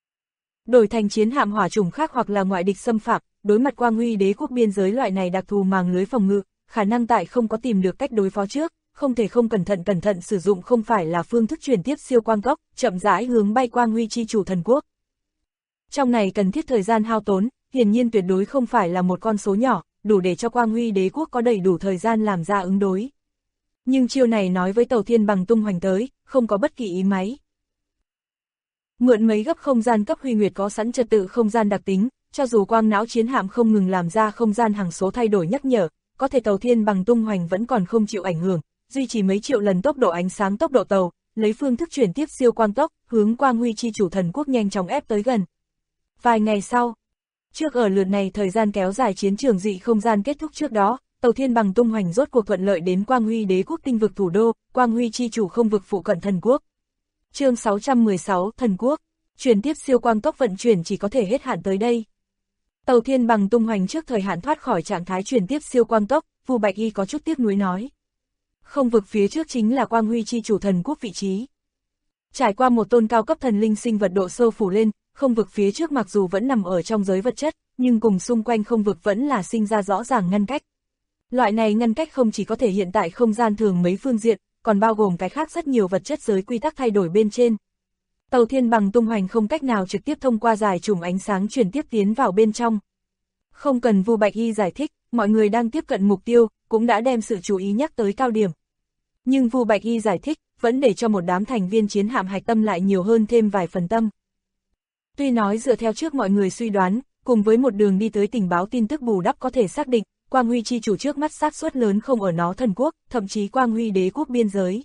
Đổi thành chiến hạm hỏa chủng khác hoặc là ngoại địch xâm phạm, đối mặt Quang Huy đế quốc biên giới loại này đặc thù màng lưới phòng ngự, khả năng tại không có tìm được cách đối phó trước, không thể không cẩn thận sử dụng không phải là phương thức chuyển tiếp siêu quang tốc, chậm rãi hướng bay Quang Huy chi chủ thần quốc. Trong này cần thiết thời gian hao tốn, hiển nhiên tuyệt đối không phải là một con số nhỏ, đủ để cho Quang Huy Đế quốc có đầy đủ thời gian làm ra ứng đối. Nhưng chiêu này nói với Tàu Thiên Bằng tung hoành tới, không có bất kỳ ý máy. Mượn mấy gấp không gian cấp Huy Nguyệt có sẵn trật tự không gian đặc tính, cho dù quang não chiến hạm không ngừng làm ra không gian hằng số thay đổi nhắc nhở, có thể Tàu Thiên Bằng tung hoành vẫn còn không chịu ảnh hưởng, duy trì mấy triệu lần tốc độ ánh sáng tốc độ tàu, lấy phương thức chuyển tiếp siêu quang tốc, hướng Quang Huy chi chủ thần quốc nhanh chóng ép tới gần. Vài ngày sau, trước ở lượt này thời gian kéo dài chiến trường dị không gian kết thúc trước đó, Tàu Thiên Bằng tung hoành rốt cuộc thuận lợi đến Quang Huy Đế quốc tinh vực thủ đô, Quang Huy chi chủ không vực phụ cận thần quốc. Chương 616, thần quốc, chuyển tiếp siêu quang tốc vận chuyển chỉ có thể hết hạn tới đây. Tàu Thiên Bằng tung hoành trước thời hạn thoát khỏi trạng thái chuyển tiếp siêu quang tốc, Vu Bạch Y có chút tiếc nuối nói. Không vực phía trước chính là Quang Huy chi chủ thần quốc vị trí. Trải qua một tôn cao cấp thần linh sinh vật độ sâu phủ lên, không vực phía trước mặc dù vẫn nằm ở trong giới vật chất, nhưng cùng xung quanh không vực vẫn là sinh ra rõ ràng ngăn cách. Loại này ngăn cách không chỉ có thể hiện tại không gian thường mấy phương diện, còn bao gồm cái khác rất nhiều vật chất giới quy tắc thay đổi bên trên. Tàu Thiên Bằng tung hoành không cách nào trực tiếp thông qua giải trùng ánh sáng chuyển tiếp tiến vào bên trong. Không cần Vu Bạch Y giải thích, mọi người đang tiếp cận mục tiêu, cũng đã đem sự chú ý nhắc tới cao điểm. Nhưng Vu Bạch Y giải thích, vẫn để cho một đám thành viên chiến hạm hạch tâm lại nhiều hơn thêm vài phần tâm. Tuy nói dựa theo trước mọi người suy đoán, cùng với một đường đi tới tình báo tin tức bù đắp có thể xác định, Quang Huy chi chủ trước mắt xác suất lớn không ở nó thần quốc, thậm chí Quang Huy Đế quốc biên giới.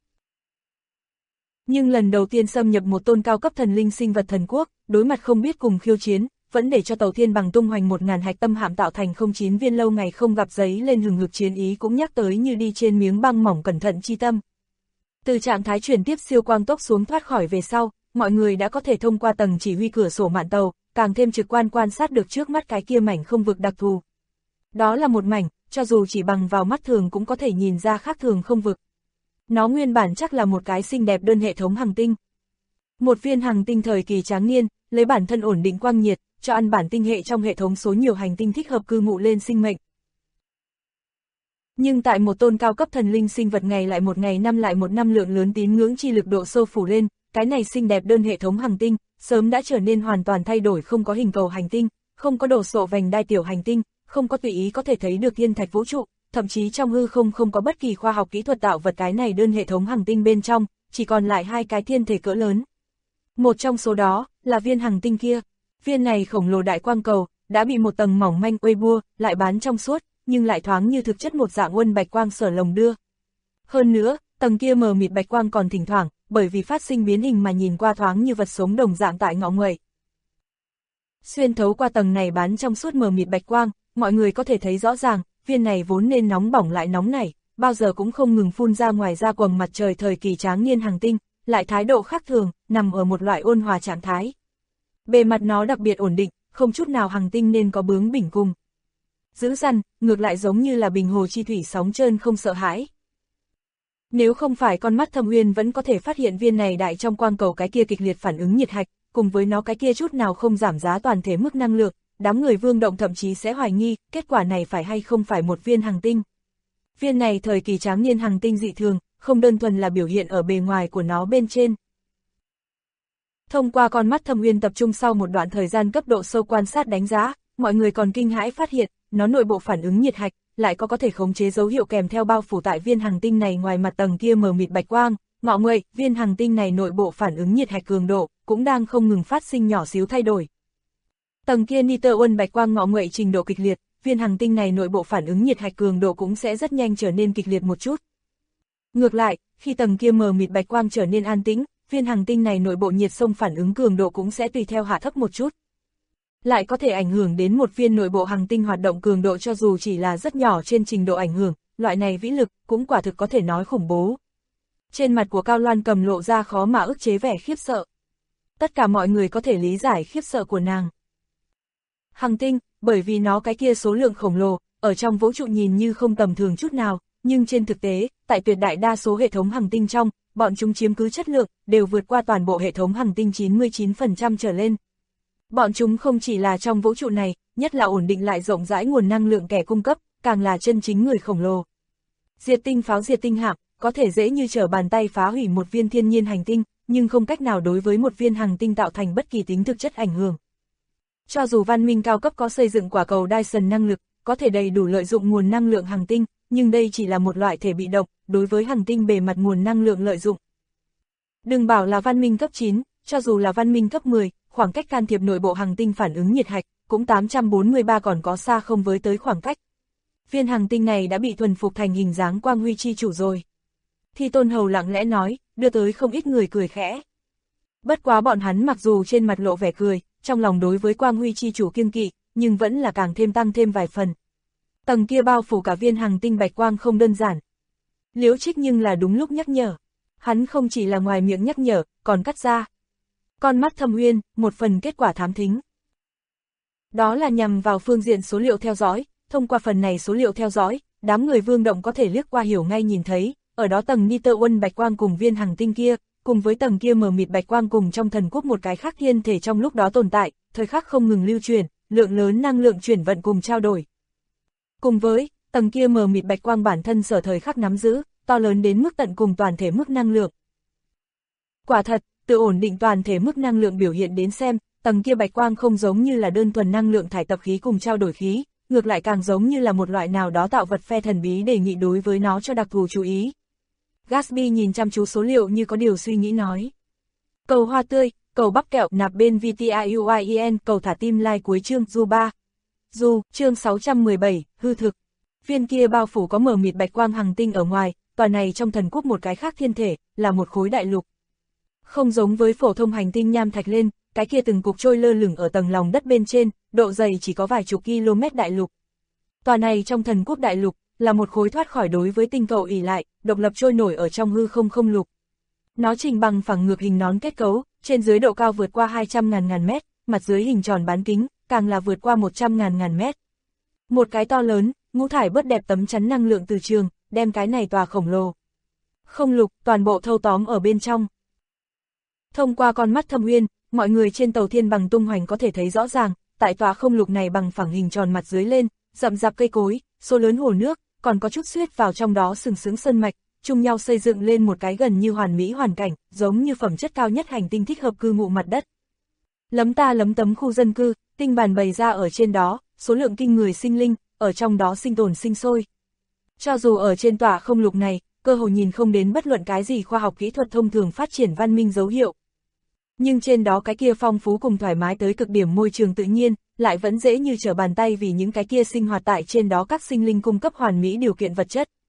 Nhưng lần đầu tiên xâm nhập một tôn cao cấp thần linh sinh vật thần quốc, đối mặt không biết cùng khiêu chiến, vẫn để cho Tàu Thiên Bằng tung hoành 1000 hạch tâm hạm tạo thành 09 viên lâu ngày không gặp giấy lên hừng hực chiến ý cũng nhắc tới như đi trên miếng băng mỏng cẩn thận chi tâm. Từ trạng thái chuyển tiếp siêu quang tốc xuống thoát khỏi về sau, mọi người đã có thể thông qua tầng chỉ huy cửa sổ mạn tàu, càng thêm trực quan quan sát được trước mắt cái kia mảnh không vực đặc thù. Đó là một mảnh, cho dù chỉ bằng vào mắt thường cũng có thể nhìn ra khác thường không vực. Nó nguyên bản chắc là một cái xinh đẹp đơn hệ thống hành tinh. Một viên hành tinh thời kỳ tráng niên, lấy bản thân ổn định quang nhiệt, cho ăn bản tinh hệ trong hệ thống số nhiều hành tinh thích hợp cư ngụ lên sinh mệnh. Nhưng tại một tôn cao cấp thần linh sinh vật ngày lại một ngày năm lại một năm lượng lớn tín ngưỡng chi lực độ sâu phủ lên, cái này xinh đẹp đơn hệ thống hành tinh, sớm đã trở nên hoàn toàn thay đổi, không có hình cầu hành tinh, không có đồ sộ vành đai tiểu hành tinh, không có tùy ý có thể thấy được thiên thạch vũ trụ, thậm chí trong hư không không có bất kỳ khoa học kỹ thuật tạo vật, cái này đơn hệ thống hành tinh bên trong, chỉ còn lại hai cái thiên thể cỡ lớn. Một trong số đó, là viên hành tinh kia. Viên này khổng lồ đại quang cầu, đã bị một tầng mỏng manh uây bua, lại bán trong suốt, nhưng lại thoáng như thực chất một dạng uân bạch quang sở lồng đưa. Hơn nữa, tầng kia mờ mịt bạch quang còn thỉnh thoảng, bởi vì phát sinh biến hình mà nhìn qua thoáng như vật sống đồng dạng tại ngọ nguậy. Xuyên thấu qua tầng này bán trong suốt mờ mịt bạch quang, mọi người có thể thấy rõ ràng, viên này vốn nên nóng bỏng lại nóng nảy, bao giờ cũng không ngừng phun ra ngoài ra quầng mặt trời thời kỳ tráng niên hành tinh, lại thái độ khác thường, nằm ở một loại ôn hòa trạng thái. Bề mặt nó đặc biệt ổn định, không chút nào hành tinh nên có bướng bỉnh cùng dữ dằn, ngược lại giống như là bình hồ chi thủy sóng trơn không sợ hãi. Nếu không phải con mắt Thâm Uyên vẫn có thể phát hiện viên này đại trong quang cầu cái kia kịch liệt phản ứng nhiệt hạch, cùng với nó cái kia chút nào không giảm giá toàn thể mức năng lượng, đám người Vương Động thậm chí sẽ hoài nghi, kết quả này phải hay không phải một viên hành tinh. Viên này thời kỳ tráng niên hành tinh dị thường, không đơn thuần là biểu hiện ở bề ngoài của nó bên trên. Thông qua con mắt Thâm Uyên tập trung sau một đoạn thời gian cấp độ sâu quan sát đánh giá, mọi người còn kinh hãi phát hiện, nó nội bộ phản ứng nhiệt hạch, lại có thể khống chế dấu hiệu kèm theo bao phủ tại viên hành tinh này ngoài mặt tầng kia mờ mịt bạch quang, ngọ nguậy, viên hành tinh này nội bộ phản ứng nhiệt hạch cường độ, cũng đang không ngừng phát sinh nhỏ xíu thay đổi. Tầng kia nitơ uân bạch quang ngọ nguậy trình độ kịch liệt, viên hành tinh này nội bộ phản ứng nhiệt hạch cường độ cũng sẽ rất nhanh trở nên kịch liệt một chút. Ngược lại, khi tầng kia mờ mịt bạch quang trở nên an tĩnh, viên hành tinh này nội bộ nhiệt xông phản ứng cường độ cũng sẽ tùy theo hạ thấp một chút. Lại có thể ảnh hưởng đến một viên nội bộ hành tinh hoạt động cường độ, cho dù chỉ là rất nhỏ trên trình độ ảnh hưởng, loại này vĩ lực cũng quả thực có thể nói khủng bố. Trên mặt của Cao Loan Cầm lộ ra khó mà ức chế vẻ khiếp sợ. Tất cả mọi người có thể lý giải khiếp sợ của nàng. Hành tinh, bởi vì nó cái kia số lượng khổng lồ, ở trong vũ trụ nhìn như không tầm thường chút nào, nhưng trên thực tế, tại tuyệt đại đa số hệ thống hành tinh trong, bọn chúng chiếm cứ chất lượng, đều vượt qua toàn bộ hệ thống hành tinh 99% trở lên. Bọn chúng không chỉ là trong vũ trụ này, nhất là ổn định lại rộng rãi nguồn năng lượng kẻ cung cấp, càng là chân chính người khổng lồ. Diệt tinh pháo diệt tinh hạm, có thể dễ như trở bàn tay phá hủy một viên thiên nhiên hành tinh, nhưng không cách nào đối với một viên hành tinh tạo thành bất kỳ tính thực chất ảnh hưởng. Cho dù văn minh cao cấp có xây dựng quả cầu Dyson năng lực, có thể đầy đủ lợi dụng nguồn năng lượng hành tinh, nhưng đây chỉ là một loại thể bị động, đối với hành tinh bề mặt nguồn năng lượng lợi dụng. Đừng bảo là văn minh cấp 9, cho dù là văn minh cấp 10, khoảng cách can thiệp nội bộ hành tinh phản ứng nhiệt hạch, cũng 843 còn có xa không với tới khoảng cách. Viên hành tinh này đã bị thuần phục thành hình dáng quang huy chi chủ rồi. Thi Tôn Hầu lặng lẽ nói, đưa tới không ít người cười khẽ. Bất quá bọn hắn mặc dù trên mặt lộ vẻ cười, trong lòng đối với quang huy chi chủ kiêng kỵ, nhưng vẫn là càng thêm tăng thêm vài phần. Tầng kia bao phủ cả viên hành tinh bạch quang không đơn giản. Liễu Trích nhưng là đúng lúc nhắc nhở. Hắn không chỉ là ngoài miệng nhắc nhở, còn cắt ra. Con mắt Thâm Uyên, một phần kết quả thám thính. Đó là nhằm vào phương diện số liệu theo dõi, thông qua phần này số liệu theo dõi, đám người Vương Động có thể liếc qua hiểu ngay nhìn thấy, ở đó tầng Nitơ Uân bạch quang cùng viên hành tinh kia, cùng với tầng kia mờ mịt bạch quang cùng trong thần quốc một cái khác thiên thể trong lúc đó tồn tại, thời khắc không ngừng lưu truyền, lượng lớn năng lượng chuyển vận cùng trao đổi. Cùng với, tầng kia mờ mịt bạch quang bản thân sở thời khắc nắm giữ, to lớn đến mức tận cùng toàn thể mức năng lượng. Quả thật, từ ổn định toàn thể mức năng lượng biểu hiện đến xem, tầng kia bạch quang không giống như là đơn thuần năng lượng thải tập khí cùng trao đổi khí, ngược lại càng giống như là một loại nào đó tạo vật phe thần bí đề nghị đối với nó cho đặc thù chú ý. Gatsby nhìn chăm chú số liệu như có điều suy nghĩ nói. Cầu hoa tươi, cầu bắp kẹo nạp bên VTIUIEN, cầu thả tim like cuối chương Du 3. Du, chương 617, hư thực. Viên kia bao phủ có mờ mịt bạch quang hành tinh ở ngoài, tòa này trong thần quốc một cái khác thiên thể, là một khối đại lục. Không giống với phổ thông hành tinh nham thạch lên, cái kia từng cục trôi lơ lửng ở tầng lòng đất bên trên, độ dày chỉ có vài chục km đại lục. Tòa này trong thần quốc đại lục, là một khối thoát khỏi đối với tinh cầu ỷ lại, độc lập trôi nổi ở trong hư không không lục. Nó trình bằng phẳng ngược hình nón kết cấu, trên dưới độ cao vượt qua 200.000 mét, mặt dưới hình tròn bán kính, càng là vượt qua 100.000 mét. Một cái to lớn, ngũ thải bớt đẹp tấm chắn năng lượng từ trường, đem cái này tòa khổng lồ không lục, toàn bộ thâu tóm ở bên trong. Thông qua con mắt Thâm Uyên, mọi người trên tàu thiên bằng tung hoành có thể thấy rõ ràng, tại tòa không lục này bằng phẳng hình tròn mặt dưới lên, rậm rạp cây cối, số lớn hồ nước, còn có chút xuyết vào trong đó sừng sững sơn mạch, chung nhau xây dựng lên một cái gần như hoàn mỹ hoàn cảnh, giống như phẩm chất cao nhất hành tinh thích hợp cư ngụ mặt đất. Lấm ta lấm tấm khu dân cư, tinh bàn bày ra ở trên đó, số lượng kinh người sinh linh, ở trong đó sinh tồn sinh sôi. Cho dù ở trên tòa không lục này, cơ hồ nhìn không đến bất luận cái gì khoa học kỹ thuật thông thường phát triển văn minh dấu hiệu. Nhưng trên đó cái kia phong phú cùng thoải mái tới cực điểm môi trường tự nhiên, lại vẫn dễ như trở bàn tay vì những cái kia sinh hoạt tại trên đó các sinh linh cung cấp hoàn mỹ điều kiện vật chất.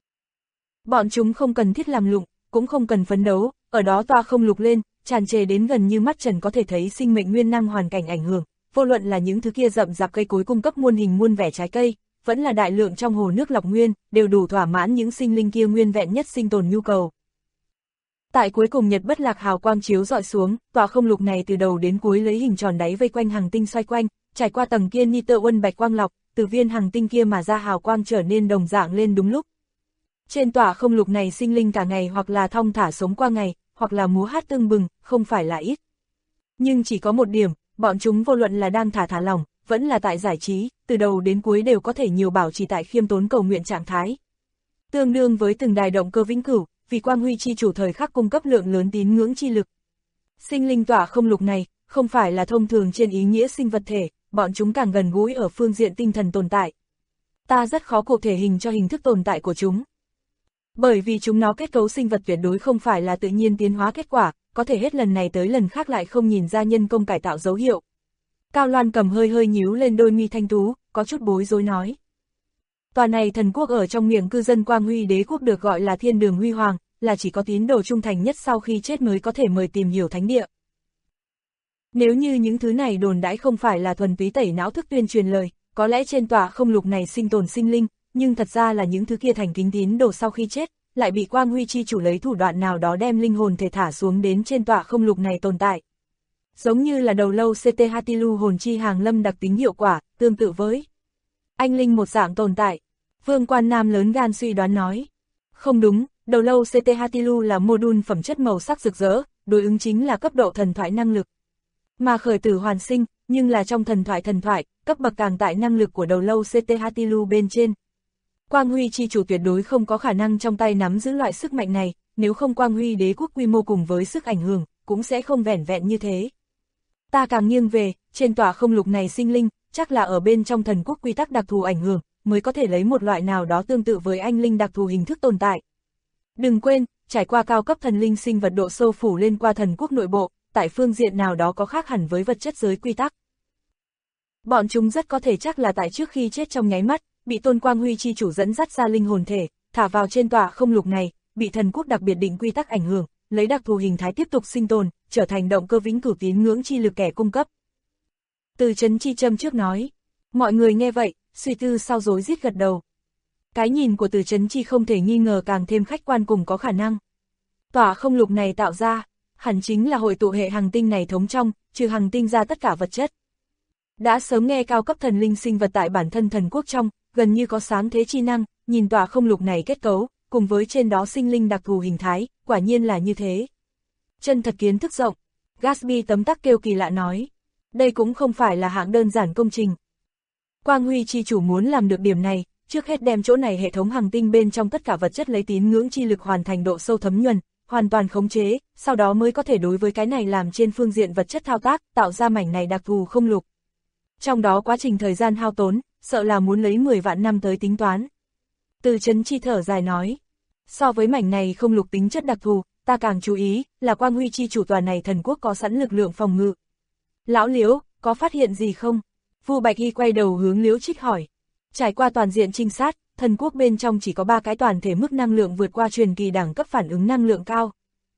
Bọn chúng không cần thiết làm lụng, cũng không cần phấn đấu, ở đó tòa không lục lên, tràn trề đến gần như mắt trần có thể thấy sinh mệnh nguyên năng hoàn cảnh ảnh hưởng, vô luận là những thứ kia rậm rạp cây cối cung cấp muôn hình muôn vẻ trái cây, vẫn là đại lượng trong hồ nước lọc nguyên, đều đủ thỏa mãn những sinh linh kia nguyên vẹn nhất sinh tồn nhu cầu. Tại cuối cùng nhật bất lạc hào quang chiếu dọi xuống, tòa không lục này từ đầu đến cuối lấy hình tròn đáy vây quanh hành tinh xoay quanh, trải qua tầng kia Nitơ Uân bạch quang lọc, từ viên hành tinh kia mà ra hào quang trở nên đồng dạng lên đúng lúc. Trên tòa không lục này sinh linh cả ngày hoặc là thong thả sống qua ngày, hoặc là múa hát tưng bừng, không phải là ít. Nhưng chỉ có một điểm, bọn chúng vô luận là đang thả lỏng, vẫn là tại giải trí, từ đầu đến cuối đều có thể nhiều bảo trì tại khiêm tốn cầu nguyện trạng thái. Tương đương với từng đài động cơ vĩnh cửu, vì quang huy chi chủ thời khắc cung cấp lượng lớn tín ngưỡng chi lực. Sinh linh tỏa không lục này, không phải là thông thường trên ý nghĩa sinh vật thể, bọn chúng càng gần gũi ở phương diện tinh thần tồn tại. Ta rất khó cụ thể hình cho hình thức tồn tại của chúng. Bởi vì chúng nó kết cấu sinh vật tuyệt đối không phải là tự nhiên tiến hóa kết quả, có thể hết lần này tới lần khác lại không nhìn ra nhân công cải tạo dấu hiệu. Cao Loan cầm hơi hơi nhíu lên đôi mi thanh tú, có chút bối rối nói. Tòa này thần quốc ở trong miệng cư dân quang huy đế quốc được gọi là thiên đường huy hoàng, là chỉ có tín đồ trung thành nhất sau khi chết mới có thể mời tìm hiểu thánh địa. Nếu như những thứ này đồn đãi không phải là thuần túy tẩy não thức tuyên truyền lời, có lẽ trên tòa không lục này sinh tồn sinh linh, nhưng thật ra là những thứ kia thành kính tín đồ sau khi chết, lại bị quang huy chi chủ lấy thủ đoạn nào đó đem linh hồn thể thả xuống đến trên tòa không lục này tồn tại. Giống như là đầu lâu CT Hatilu hồn chi hàng lâm đặc tính hiệu quả, tương tự với anh linh một dạng tồn tại. Vương Quan Nam lớn gan suy đoán nói. Không đúng, đầu lâu CT Hatilu là mô-đun phẩm chất màu sắc rực rỡ, đối ứng chính là cấp độ thần thoại năng lực. Mà khởi tử hoàn sinh, nhưng là trong thần thoại, cấp bậc càng tại năng lực của đầu lâu CT Hatilu bên trên. Quang Huy chi chủ tuyệt đối không có khả năng trong tay nắm giữ loại sức mạnh này, nếu không Quang Huy đế quốc quy mô cùng với sức ảnh hưởng, cũng sẽ không vẻn vẹn như thế. Ta càng nghiêng về, trên tòa không lục này sinh linh, chắc là ở bên trong thần quốc quy tắc đặc thù ảnh hưởng, mới có thể lấy một loại nào đó tương tự với anh linh đặc thù hình thức tồn tại. Đừng quên, trải qua cao cấp thần linh sinh vật độ sâu phủ lên qua thần quốc nội bộ, tại phương diện nào đó có khác hẳn với vật chất giới quy tắc. Bọn chúng rất có thể chắc là tại trước khi chết trong nháy mắt, bị Tôn Quang Huy chi chủ dẫn dắt ra linh hồn thể, thả vào trên tòa không lục này, bị thần quốc đặc biệt định quy tắc ảnh hưởng, lấy đặc thù hình thái tiếp tục sinh tồn, trở thành động cơ vĩnh cửu tín ngưỡng chi lực kẻ cung cấp. Từ Chấn Chi châm trước nói. Mọi người nghe vậy, suy tư sau rối rít gật đầu. Cái nhìn của Từ Chấn Chi không thể nghi ngờ càng thêm khách quan cùng có khả năng. Tòa không lục này tạo ra, hẳn chính là hội tụ hệ hành tinh này thống trong, trừ hành tinh ra tất cả vật chất. Đã sớm nghe cao cấp thần linh sinh vật tại bản thân thần quốc trong, gần như có sáng thế chi năng, nhìn tòa không lục này kết cấu, cùng với trên đó sinh linh đặc thù hình thái, quả nhiên là như thế. Chân thật kiến thức rộng, Gatsby tấm tắc kêu kỳ lạ nói. Đây cũng không phải là hạng đơn giản công trình. Quang Huy chi chủ muốn làm được điểm này, trước hết đem chỗ này hệ thống hành tinh bên trong tất cả vật chất lấy tín ngưỡng chi lực hoàn thành độ sâu thấm nhuần, hoàn toàn khống chế, sau đó mới có thể đối với cái này làm trên phương diện vật chất thao tác, tạo ra mảnh này đặc thù không lục. Trong đó quá trình thời gian hao tốn, sợ là muốn lấy 10 vạn năm tới tính toán. Từ Chấn Chi thở dài nói, so với mảnh này không lục tính chất đặc thù, ta càng chú ý, là Quang Huy chi chủ tòa này thần quốc có sẵn lực lượng phòng ngự. Lão Liễu, có phát hiện gì không? Vu Bạch Y quay đầu hướng Liễu Trích hỏi. Trải qua toàn diện trinh sát, thần quốc bên trong chỉ có 3 cái toàn thể mức năng lượng vượt qua truyền kỳ đẳng cấp phản ứng năng lượng cao.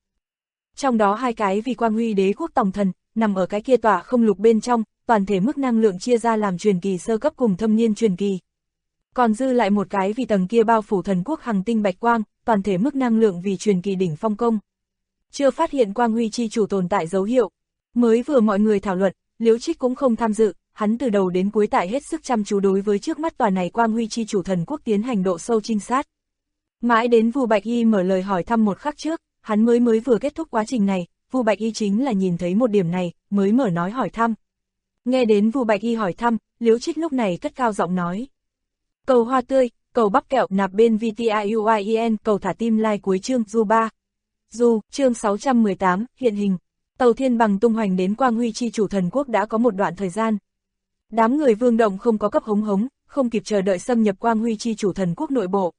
Trong đó 2 cái vì Quang Huy đế quốc tổng thần, nằm ở cái kia tòa không lục bên trong, toàn thể mức năng lượng chia ra làm truyền kỳ sơ cấp cùng thâm niên truyền kỳ. Còn dư lại một cái vì tầng kia bao phủ thần quốc hành tinh bạch quang, toàn thể mức năng lượng vì truyền kỳ đỉnh phong công. Chưa phát hiện Quang Huy chi chủ tồn tại dấu hiệu. Mới vừa mọi người thảo luận, Liễu Trích cũng không tham dự, hắn từ đầu đến cuối tại hết sức chăm chú đối với trước mắt tòa này Quang Huy chi chủ thần quốc tiến hành độ sâu trinh sát. Mãi đến Vu Bạch Y mở lời hỏi thăm một khắc trước, hắn mới vừa kết thúc quá trình này, Vu Bạch Y chính là nhìn thấy một điểm này, mới mở nói hỏi thăm. Nghe đến Vu Bạch Y hỏi thăm, Liễu Trích lúc này cất cao giọng nói. Cầu hoa tươi, cầu bắp kẹo nạp bên VTIUIEN, cầu thả tim like cuối chương Du 3. Du, chương 618, hiện hình. Tàu thiên bằng tung hoành đến Quang Huy chi chủ thần quốc đã có một đoạn thời gian. Đám người Vương Động không có cấp hống hống, không kịp chờ đợi xâm nhập Quang Huy chi chủ thần quốc nội bộ.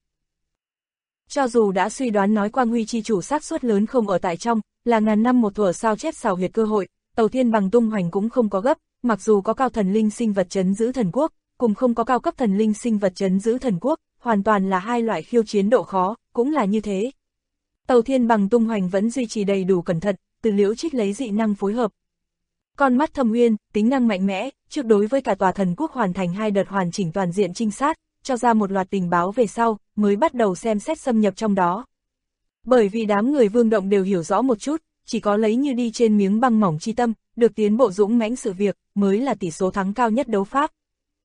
Cho dù đã suy đoán nói Quang Huy chi chủ xác suất lớn không ở tại trong, là ngàn năm một thuở sao chép xào huyệt cơ hội, tàu thiên bằng tung hoành cũng không có gấp, mặc dù có cao thần linh sinh vật trấn giữ thần quốc, cùng không có cao cấp thần linh sinh vật trấn giữ thần quốc, hoàn toàn là hai loại khiêu chiến độ khó, cũng là như thế. Tàu thiên bằng tung hoành vẫn duy trì đầy đủ cẩn thận, từ Liễu Trích lấy dị năng phối hợp. Con mắt thâm uyên, tính năng mạnh mẽ, trước đối với cả tòa thần quốc hoàn thành 2 đợt hoàn chỉnh toàn diện trinh sát, cho ra một loạt tình báo về sau, mới bắt đầu xem xét xâm nhập trong đó. Bởi vì đám người Vương Động đều hiểu rõ một chút, chỉ có lấy như đi trên miếng băng mỏng chi tâm, được tiến bộ dũng mãnh sự việc, mới là tỷ số thắng cao nhất đấu pháp.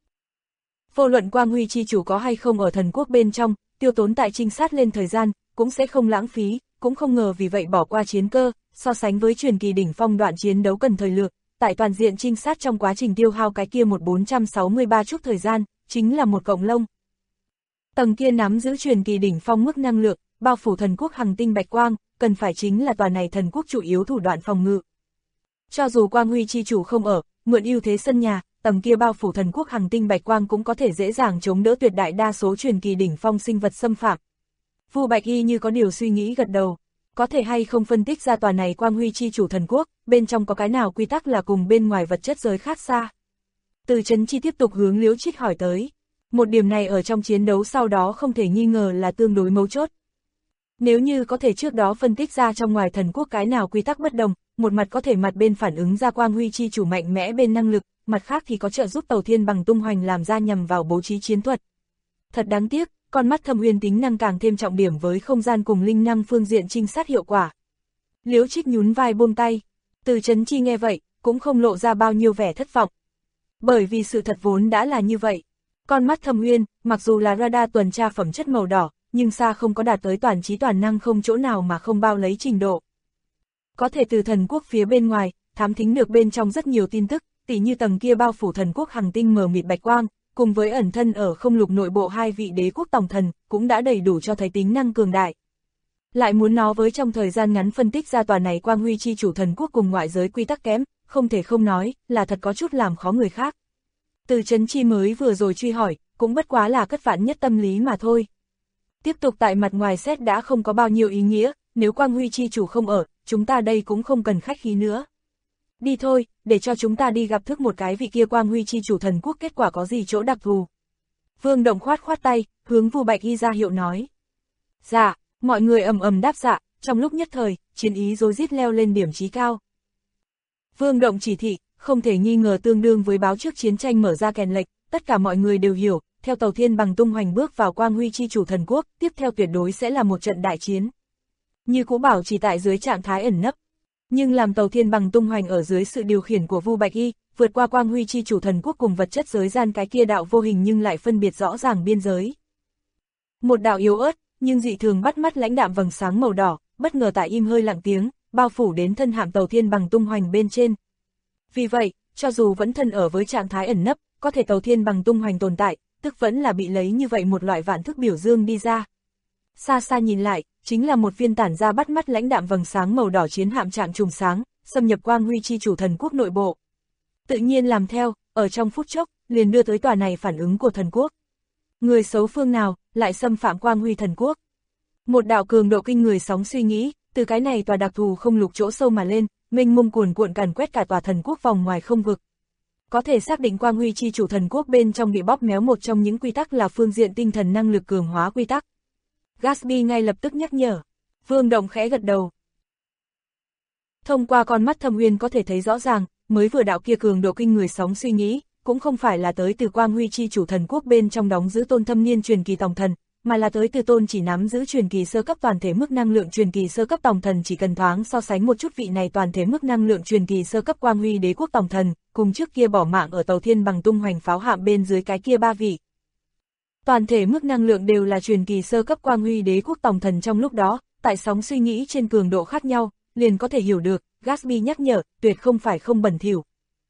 Vô luận Quang Huy chi chủ có hay không ở thần quốc bên trong, tiêu tốn tại trinh sát lên thời gian, cũng sẽ không lãng phí, cũng không ngờ vì vậy bỏ qua chiến cơ, so sánh với truyền kỳ đỉnh phong đoạn chiến đấu cần thời lược, tại toàn diện trinh sát trong quá trình tiêu hao cái kia 463 chút thời gian, chính là một cộng lông. Tầng kia nắm giữ truyền kỳ đỉnh phong mức năng lượng, bao phủ thần quốc hành tinh bạch quang, cần phải chính là tòa này thần quốc chủ yếu thủ đoạn phòng ngự. Cho dù Quang Huy chi chủ không ở, mượn ưu thế sân nhà, tầng kia bao phủ thần quốc hành tinh bạch quang cũng có thể dễ dàng chống đỡ tuyệt đại đa số truyền kỳ đỉnh phong sinh vật xâm phạm. Vu Bạch Y như có điều suy nghĩ gật đầu, có thể hay không phân tích ra tòa này Quang Huy chi chủ thần quốc, bên trong có cái nào quy tắc là cùng bên ngoài vật chất giới khác xa. Từ Chấn Chi tiếp tục hướng Liễu Trích hỏi tới. Một điểm này ở trong chiến đấu sau đó không thể nghi ngờ là tương đối mấu chốt. Nếu như có thể trước đó phân tích ra trong ngoài thần quốc cái nào quy tắc bất đồng, một mặt có thể mặt bên phản ứng ra Quang Huy chi chủ mạnh mẽ bên năng lực, mặt khác thì có trợ giúp tàu thiên bằng tung hoành làm ra nhằm vào bố trí chiến thuật. Thật đáng tiếc, con mắt thâm uyên tính năng càng thêm trọng điểm với không gian cùng linh năng phương diện trinh sát hiệu quả. Liễu Trích nhún vai buông tay. Từ Chấn Chi nghe vậy, cũng không lộ ra bao nhiêu vẻ thất vọng. Bởi vì sự thật vốn đã là như vậy. Con mắt thâm uyên, mặc dù là radar tuần tra phẩm chất màu đỏ, nhưng xa không có đạt tới toàn trí toàn năng không chỗ nào mà không bao lấy trình độ. Có thể từ thần quốc phía bên ngoài, thám thính được bên trong rất nhiều tin tức, tỉ như tầng kia bao phủ thần quốc hành tinh mờ mịt bạch quang, cùng với ẩn thân ở không lục nội bộ 2 vị đế quốc tổng thần, cũng đã đầy đủ cho thấy tính năng cường đại. Lại muốn nó với trong thời gian ngắn phân tích ra tòa này Quang Huy chi chủ thần quốc cùng ngoại giới quy tắc kém, không thể không nói, là thật có chút làm khó người khác. Từ Chấn Chi mới vừa rồi truy hỏi, cũng bất quá là cất vạn nhất tâm lý mà thôi. Tiếp tục tại mặt ngoài xét đã không có bao nhiêu ý nghĩa, nếu Quang Huy chi chủ không ở, chúng ta đây cũng không cần khách khí nữa. Đi thôi, để cho chúng ta đi gặp thức một cái vị kia Quang Huy chi chủ thần quốc kết quả có gì chỗ đặc thù. Vương Động khoát khoát tay, hướng Vu Bạch Y ra hiệu nói. Dạ, mọi người ầm ầm đáp dạ, trong lúc nhất thời, chiến ý rối rít leo lên điểm chí cao. Vương Động chỉ thị, không thể nghi ngờ tương đương với báo trước chiến tranh mở ra kèn lệnh, tất cả mọi người đều hiểu, theo Tàu Thiên Bằng tung hoành bước vào Quang Huy chi chủ thần quốc, tiếp theo tuyệt đối sẽ là một trận đại chiến. Như cũ bảo chỉ tại dưới trạng thái ẩn nấp, nhưng làm Tàu Thiên Bằng tung hoành ở dưới sự điều khiển của Vu Bạch Y, vượt qua Quang Huy chi chủ thần quốc cùng vật chất giới gian cái kia đạo vô hình nhưng lại phân biệt rõ ràng biên giới. Một đạo yếu ớt, nhưng dị thường bắt mắt lãnh đạm vầng sáng màu đỏ, bất ngờ tại im hơi lặng tiếng, bao phủ đến thân hạm Tàu Thiên Bằng tung hoành bên trên. Vì vậy, cho dù vẫn thân ở với trạng thái ẩn nấp, có thể Tàu Thiên Bằng tung hoành tồn tại, tức vẫn là bị lấy như vậy một loại vạn thức biểu dương đi ra. Xa xa nhìn lại, chính là một viên tản ra bắt mắt lãnh đạm vầng sáng màu đỏ chiến hạm trạng trùng sáng, xâm nhập Quang Huy chi chủ thần quốc nội bộ. Tự nhiên làm theo, ở trong phút chốc, liền đưa tới tòa này phản ứng của thần quốc. Người xấu phương nào, lại xâm phạm Quang Huy thần quốc. Một đạo cường độ kinh người sóng suy nghĩ, từ cái này tòa đặc thù không lục chỗ sâu mà lên, mênh mông cuồn cuộn càn quét cả tòa thần quốc vòng ngoài không vực. Có thể xác định Quang Huy chi chủ thần quốc bên trong bị bóp méo một trong những quy tắc là phương diện tinh thần năng lực cường hóa quy tắc. Gatsby ngay lập tức nhắc nhở. Vương Động khẽ gật đầu. Thông qua con mắt thâm uyên có thể thấy rõ ràng, mới vừa đạo kia cường độ kinh người sóng suy nghĩ, cũng không phải là tới từ Quang Huy chi chủ thần quốc bên trong đóng giữ tôn thâm niên truyền kỳ tòng thần, mà là tới từ tôn chỉ nắm giữ truyền kỳ sơ cấp toàn thể mức năng lượng truyền kỳ sơ cấp tòng thần, chỉ cần thoáng so sánh một chút vị này toàn thể mức năng lượng truyền kỳ sơ cấp Quang Huy đế quốc tòng thần, cùng trước kia bỏ mạng ở Tàu Thiên Bằng tung hoành pháo hạm bên dưới cái kia ba vị. Toàn thể mức năng lượng đều là truyền kỳ sơ cấp Quang Huy đế quốc tòng thần trong lúc đó, tại sóng suy nghĩ trên cường độ khác nhau, liền có thể hiểu được, Gatsby nhắc nhở, tuyệt không phải không bẩn thỉu.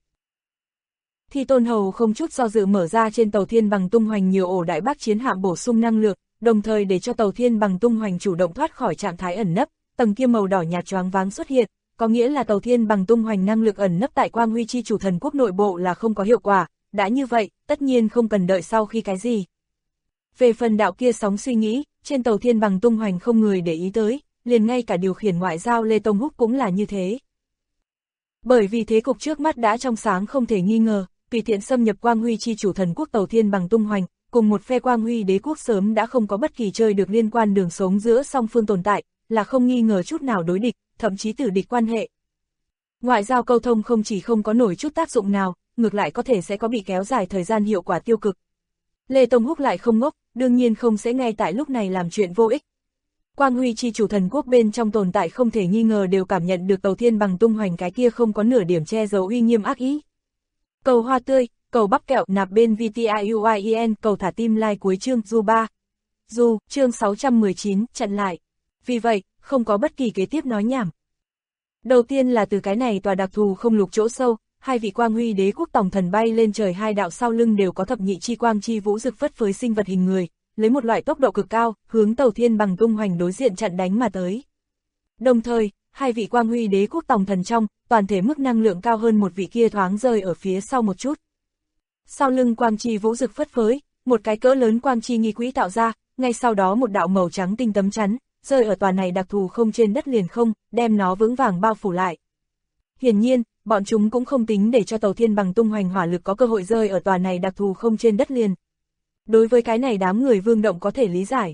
Thì Tôn Hầu không chút do dự mở ra trên Tàu Thiên Bằng tung hoành nhiều ổ đại bác chiến hạm bổ sung năng lượng, đồng thời để cho Tàu Thiên Bằng tung hoành chủ động thoát khỏi trạng thái ẩn nấp, tầng kia màu đỏ nhạt choáng váng xuất hiện, có nghĩa là Tàu Thiên Bằng tung hoành năng lực ẩn nấp tại Quang Huy chi chủ thần quốc nội bộ là không có hiệu quả, đã như vậy, tất nhiên không cần đợi sau khi cái gì. Về phần đạo kia sóng suy nghĩ, trên Tàu Thiên Bằng tung hoành không người để ý tới, liền ngay cả điều khiển ngoại giao Lê Tông Húc cũng là như thế. Bởi vì thế cục trước mắt đã trong sáng không thể nghi ngờ, tùy tiện xâm nhập Quang Huy chi chủ thần quốc Tàu Thiên Bằng tung hoành, cùng một phe Quang Huy đế quốc sớm đã không có bất kỳ chơi được liên quan đường sống giữa song phương tồn tại, là không nghi ngờ chút nào đối địch, thậm chí tử địch quan hệ. Ngoại giao câu thông không chỉ không có nổi chút tác dụng nào, ngược lại có thể sẽ có bị kéo dài thời gian hiệu quả tiêu cực. Lê Tông Húc lại không ngốc, đương nhiên không sẽ ngay tại lúc này làm chuyện vô ích. Quang Huy chi chủ thần quốc bên trong tồn tại không thể nghi ngờ đều cảm nhận được Tàu Thiên Bằng tung hoành cái kia không có nửa điểm che giấu uy nghiêm ác ý. Cầu hoa tươi, cầu bắp kẹo nạp bên VTIUIEN, cầu thả tim like cuối chương Du 3. Du, chương 619, chặn lại. Vì vậy, không có bất kỳ kế tiếp nói nhảm. Đầu tiên là từ cái này tòa đặc thù không lục chỗ sâu, hai vị Quang Huy đế quốc tòng thần bay lên trời, hai đạo sau lưng đều có thập nhị chi quang chi vũ rực phất phới sinh vật hình người, lấy một loại tốc độ cực cao, hướng Tàu Thiên Bằng tung hoành đối diện chặn đánh mà tới. Đồng thời, hai vị Quang Huy đế quốc tòng thần trong, toàn thể mức năng lượng cao hơn một vị kia thoáng rơi ở phía sau một chút. Sau lưng quang chi vũ rực phất phới, một cái cỡ lớn quang chi nghi quỹ tạo ra, ngay sau đó một đạo màu trắng tinh tấm chắn, rơi ở tòa này đặc thù không trên đất liền không, đem nó vững vàng bao phủ lại. Hiển nhiên, bọn chúng cũng không tính để cho Tàu Thiên Bằng tung hoành hỏa lực có cơ hội rơi ở tòa này đặc thù không trên đất liền. Đối với cái này đám người Vương Động có thể lý giải.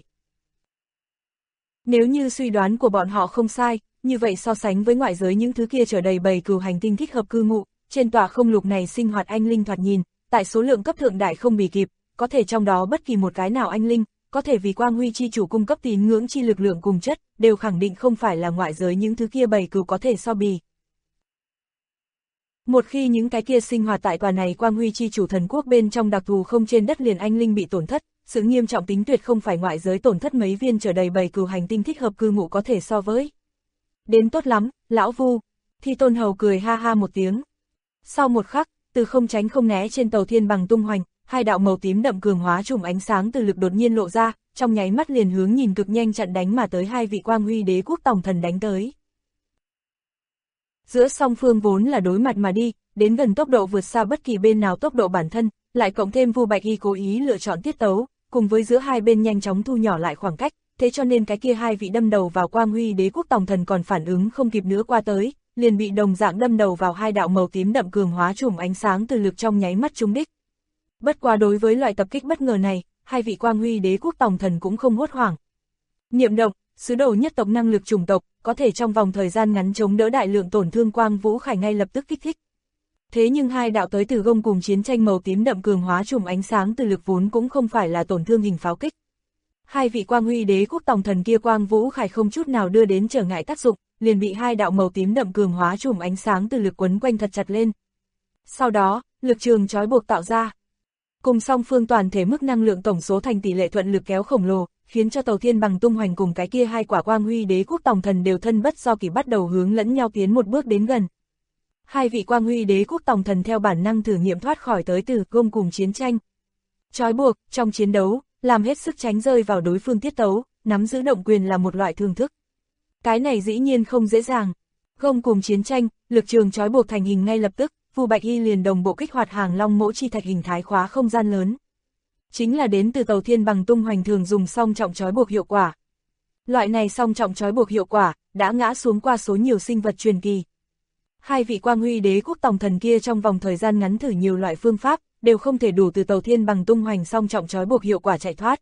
Nếu như suy đoán của bọn họ không sai, như vậy so sánh với ngoại giới những thứ kia chở đầy bầy cừu hành tinh thích hợp cư ngụ, trên tòa không lục này sinh hoạt anh linh thoạt nhìn, tại số lượng cấp thượng đại không bì kịp, có thể trong đó bất kỳ một cái nào anh linh, có thể vì Quang Huy chi chủ cung cấp tín ngưỡng chi lực lượng cùng chất, đều khẳng định không phải là ngoại giới những thứ kia bầy cừu có thể so bì. Một khi những cái kia sinh hoạt tại tòa này Quang Huy chi chủ thần quốc bên trong đặc thù không trên đất liền anh linh bị tổn thất, sự nghiêm trọng tính tuyệt không phải ngoại giới tổn thất mấy viên chở đầy bầy cừu hành tinh thích hợp cư ngụ có thể so với. Đến tốt lắm, lão Vu. Thì Tôn Hầu cười ha ha một tiếng. Sau một khắc, từ không tránh không né trên Tàu Thiên Bằng tung hoành, hai đạo màu tím đậm cường hóa trùng ánh sáng từ lực đột nhiên lộ ra, trong nháy mắt liền hướng nhìn cực nhanh chặn đánh mà tới hai vị Quang Huy đế quốc tòng thần đánh tới. Giữa song phương vốn là đối mặt mà đi, đến gần tốc độ vượt xa bất kỳ bên nào tốc độ bản thân, lại cộng thêm Vu Bạch Y cố ý lựa chọn tiết tấu, cùng với giữa hai bên nhanh chóng thu nhỏ lại khoảng cách, thế cho nên cái kia hai vị đâm đầu vào Quang Huy Đế Quốc Tòng Thần còn phản ứng không kịp nữa qua tới, liền bị đồng dạng đâm đầu vào hai đạo màu tím đậm cường hóa chùm ánh sáng từ lực trong nháy mắt trúng đích. Bất quá đối với loại tập kích bất ngờ này, hai vị Quang Huy Đế Quốc Tòng Thần cũng không hốt hoảng. Niệm động, sứ đồ nhất tộc năng lực chủng tộc, có thể trong vòng thời gian ngắn chống đỡ đại lượng tổn thương Quang Vũ Khải ngay lập tức kích thích. Thế nhưng hai đạo tới từ gông cùng chiến tranh màu tím đậm cường hóa chùm ánh sáng từ lực vốn cũng không phải là tổn thương hình pháo kích. Hai vị Quang Huy Đế Quốc Tòng Thần kia Quang Vũ Khải không chút nào đưa đến trở ngại tác dụng, liền bị hai đạo màu tím đậm cường hóa chùm ánh sáng từ lực quấn quanh thật chặt lên. Sau đó, lực trường trói buộc tạo ra. Cùng song phương toàn thể mức năng lượng tổng số thành tỷ lệ thuận lực kéo khổng lồ, khiến cho Tàu Thiên Bằng Tung Hoành cùng cái kia hai quả Quang Huy Đế Quốc Tòng Thần đều thân bất do kỷ bắt đầu hướng lẫn nhau tiến một bước đến gần. Hai vị Quang Huy Đế Quốc Tòng Thần theo bản năng thử nghiệm thoát khỏi tới từ gông cùng chiến tranh. Trói buộc, trong chiến đấu, làm hết sức tránh rơi vào đối phương tiết tấu, nắm giữ động quyền là một loại thương thức. Cái này dĩ nhiên không dễ dàng. Gông cùng chiến tranh, lực trường trói buộc thành hình ngay lập tức, Vu Bạch Y liền đồng bộ kích hoạt Hàng Long Mỗ Chi Thạch hình thái khóa không gian lớn. Chính là đến từ Tàu Thiên Bằng Tung Hoành thường dùng song trọng trói buộc hiệu quả. Loại này song trọng trói buộc hiệu quả, đã ngã xuống qua số nhiều sinh vật truyền kỳ. Hai vị Quang Huy Đế Quốc Tòng Thần kia trong vòng thời gian ngắn thử nhiều loại phương pháp, đều không thể đủ từ Tàu Thiên Bằng Tung Hoành song trọng trói buộc hiệu quả chạy thoát.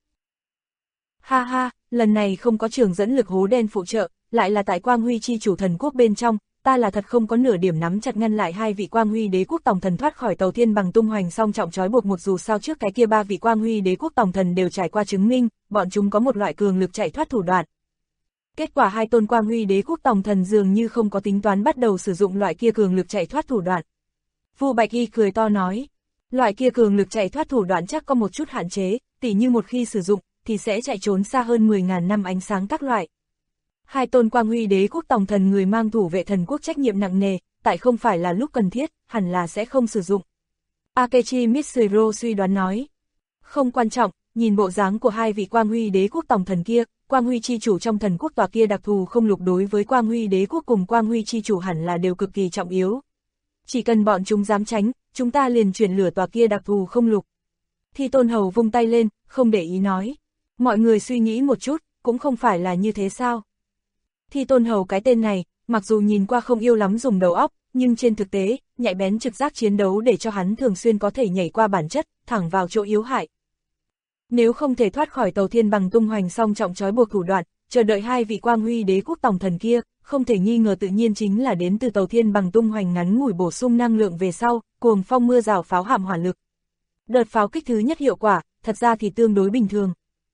Ha ha, lần này không có trường dẫn lực hố đen phụ trợ, lại là tại Quang Huy chi chủ thần quốc bên trong, ta là thật không có nửa điểm nắm chặt ngăn lại hai vị Quang Huy Đế Quốc Tòng Thần thoát khỏi Tàu Thiên Bằng Tung Hoành song trọng trói buộc, một dù sao trước cái kia ba vị Quang Huy Đế Quốc Tòng Thần đều trải qua chứng minh, bọn chúng có một loại cường lực chạy thoát thủ đoạn. Kết quả hai tôn Quang Huy Đế Quốc Tòng Thần dường như không có tính toán bắt đầu sử dụng loại kia cường lực chạy thoát thủ đoạn. Vu Bạch Y cười to nói, loại kia cường lực chạy thoát thủ đoạn chắc có một chút hạn chế, tỉ như một khi sử dụng, thì sẽ chạy trốn xa hơn 10.000 năm ánh sáng các loại. Hai tôn Quang Huy Đế Quốc Tòng Thần người mang thủ vệ thần quốc trách nhiệm nặng nề, tại không phải là lúc cần thiết, hẳn là sẽ không sử dụng. Akechi Mitsuro suy đoán nói, không quan trọng, nhìn bộ dáng của hai vị Quang Huy Đế Quốc Tòng Thần kia, Quang Huy chi chủ trong thần quốc tòa kia đặc thù không lục đối với Quang Huy Đế Quốc cùng Quang Huy chi chủ hẳn là đều cực kỳ trọng yếu. Chỉ cần bọn chúng dám tránh, chúng ta liền chuyển lửa tòa kia đặc thù không lục. Thi Tôn Hầu vung tay lên, không để ý nói. Mọi người suy nghĩ một chút, cũng không phải là như thế sao. Thi Tôn Hầu cái tên này, mặc dù nhìn qua không yêu lắm dùng đầu óc, nhưng trên thực tế, nhạy bén trực giác chiến đấu để cho hắn thường xuyên có thể nhảy qua bản chất, thẳng vào chỗ yếu hại. Nếu không thể thoát khỏi Tàu Thiên Bằng Tung Hoành song trọng trói buộc thủ đoạn, chờ đợi hai vị Quang Huy Đế Quốc Tòng Thần kia, không thể nghi ngờ tự nhiên chính là đến từ Tàu Thiên Bằng Tung Hoành ngắn ngủi bổ sung năng lượng về sau, cuồng phong mưa rào pháo hàm hỏa lực. Đợt pháo kích thứ nhất hiệu quả, thật ra thì tương đối bình thường.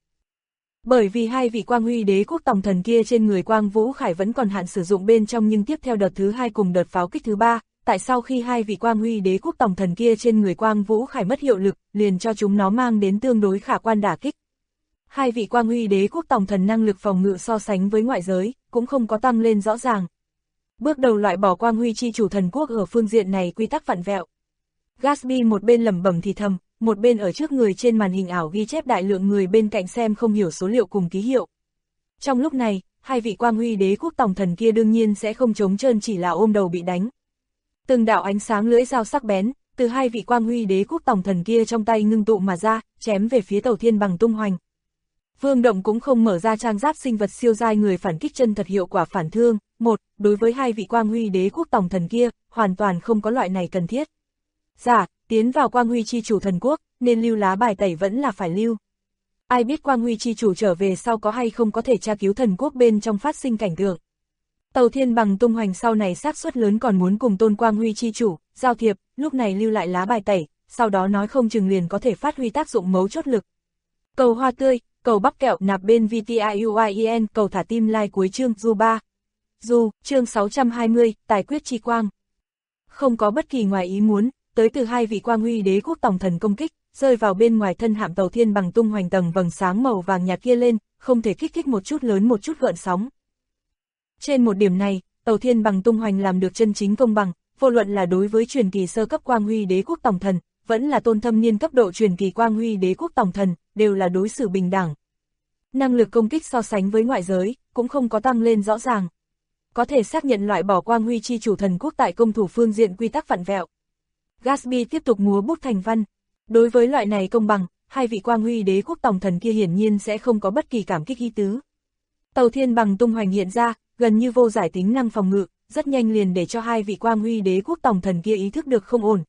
Bởi vì hai vị Quang Huy Đế Quốc Tòng Thần kia trên người Quang Vũ Khải vẫn còn hạn sử dụng bên trong, nhưng tiếp theo đợt thứ hai cùng đợt pháo kích thứ ba, tại sau khi hai vị Quang Huy Đế Quốc Tòng Thần kia trên người Quang Vũ Khải mất hiệu lực, liền cho chúng nó mang đến tương đối khả quan đả kích. Hai vị Quang Huy Đế Quốc Tòng Thần năng lực phòng ngự so sánh với ngoại giới, cũng không có tăng lên rõ ràng. Bước đầu loại bỏ Quang Huy chi chủ thần quốc ở phương diện này quy tắc vặn vẹo. Gatsby một bên lẩm bẩm thì thầm, một bên ở trước người trên màn hình ảo ghi chép đại lượng người bên cạnh xem không hiểu số liệu cùng ký hiệu. Trong lúc này, hai vị Quang Huy Đế Quốc Tòng Thần kia đương nhiên sẽ không trống trơn chỉ là ôm đầu bị đánh. Từng đạo ánh sáng lưỡi dao sắc bén, từ hai vị Quang Huy Đế Quốc Tòng Thần kia trong tay ngưng tụ mà ra, chém về phía Tàu Thiên Bằng Tung Hoành. Vương Động cũng không mở ra trang giáp sinh vật siêu giai người phản kích chân thật hiệu quả phản thương. Đối với hai vị Quang Huy Đế Quốc Tòng Thần kia, hoàn toàn không có loại này cần thiết. Dạ, tiến vào Quang Huy chi chủ thần quốc, nên lưu lá bài tẩy vẫn là phải lưu. Ai biết Quang Huy chi chủ trở về sau có hay không có thể tra cứu thần quốc bên trong phát sinh cảnh tượng. Tàu Thiên Bằng Tung Hoành sau này xác suất lớn còn muốn cùng tôn Quang Huy chi chủ giao thiệp, lúc này lưu lại lá bài tẩy, sau đó nói không chừng liền có thể phát huy tác dụng mấu chốt lực. Cầu hoa tươi, cầu bắp kẹo nạp bên VTIUIEN, cầu thả tim like cuối chương Du 3. Du, chương 620, tài quyết chi quang. Không có bất kỳ ngoài ý muốn, tới từ hai vị Quang Huy Đế Quốc Tòng Thần công kích, rơi vào bên ngoài thân hạm Tàu Thiên Bằng Tung Hoành tầng vầng sáng màu vàng nhạt kia lên, không thể kích thích một chút lớn một chút gợn sóng. Trên một điểm này, Tàu Thiên Bằng Tung Hoành làm được chân chính công bằng, vô luận là đối với truyền kỳ sơ cấp Quang Huy Đế Quốc Tòng Thần, vẫn là tôn thâm niên cấp độ truyền kỳ Quang Huy Đế Quốc Tòng Thần, đều là đối xử bình đẳng. Năng lực công kích so sánh với ngoại giới, cũng không có tăng lên rõ ràng. có thể xác nhận loại bỏ quang huy chi chủ thần quốc tại công thủ phương diện quy tắc vặn vẹo. Gatsby tiếp tục múa bút thành văn. Đối với loại này công bằng, hai vị quang huy đế quốc tổng thần kia hiển nhiên sẽ không có bất kỳ cảm kích ý tứ. Tàu thiên bằng tung hoành hiện ra, gần như vô giải tính năng phòng ngự, rất nhanh liền để cho hai vị quang huy đế quốc tổng thần kia ý thức được không ổn.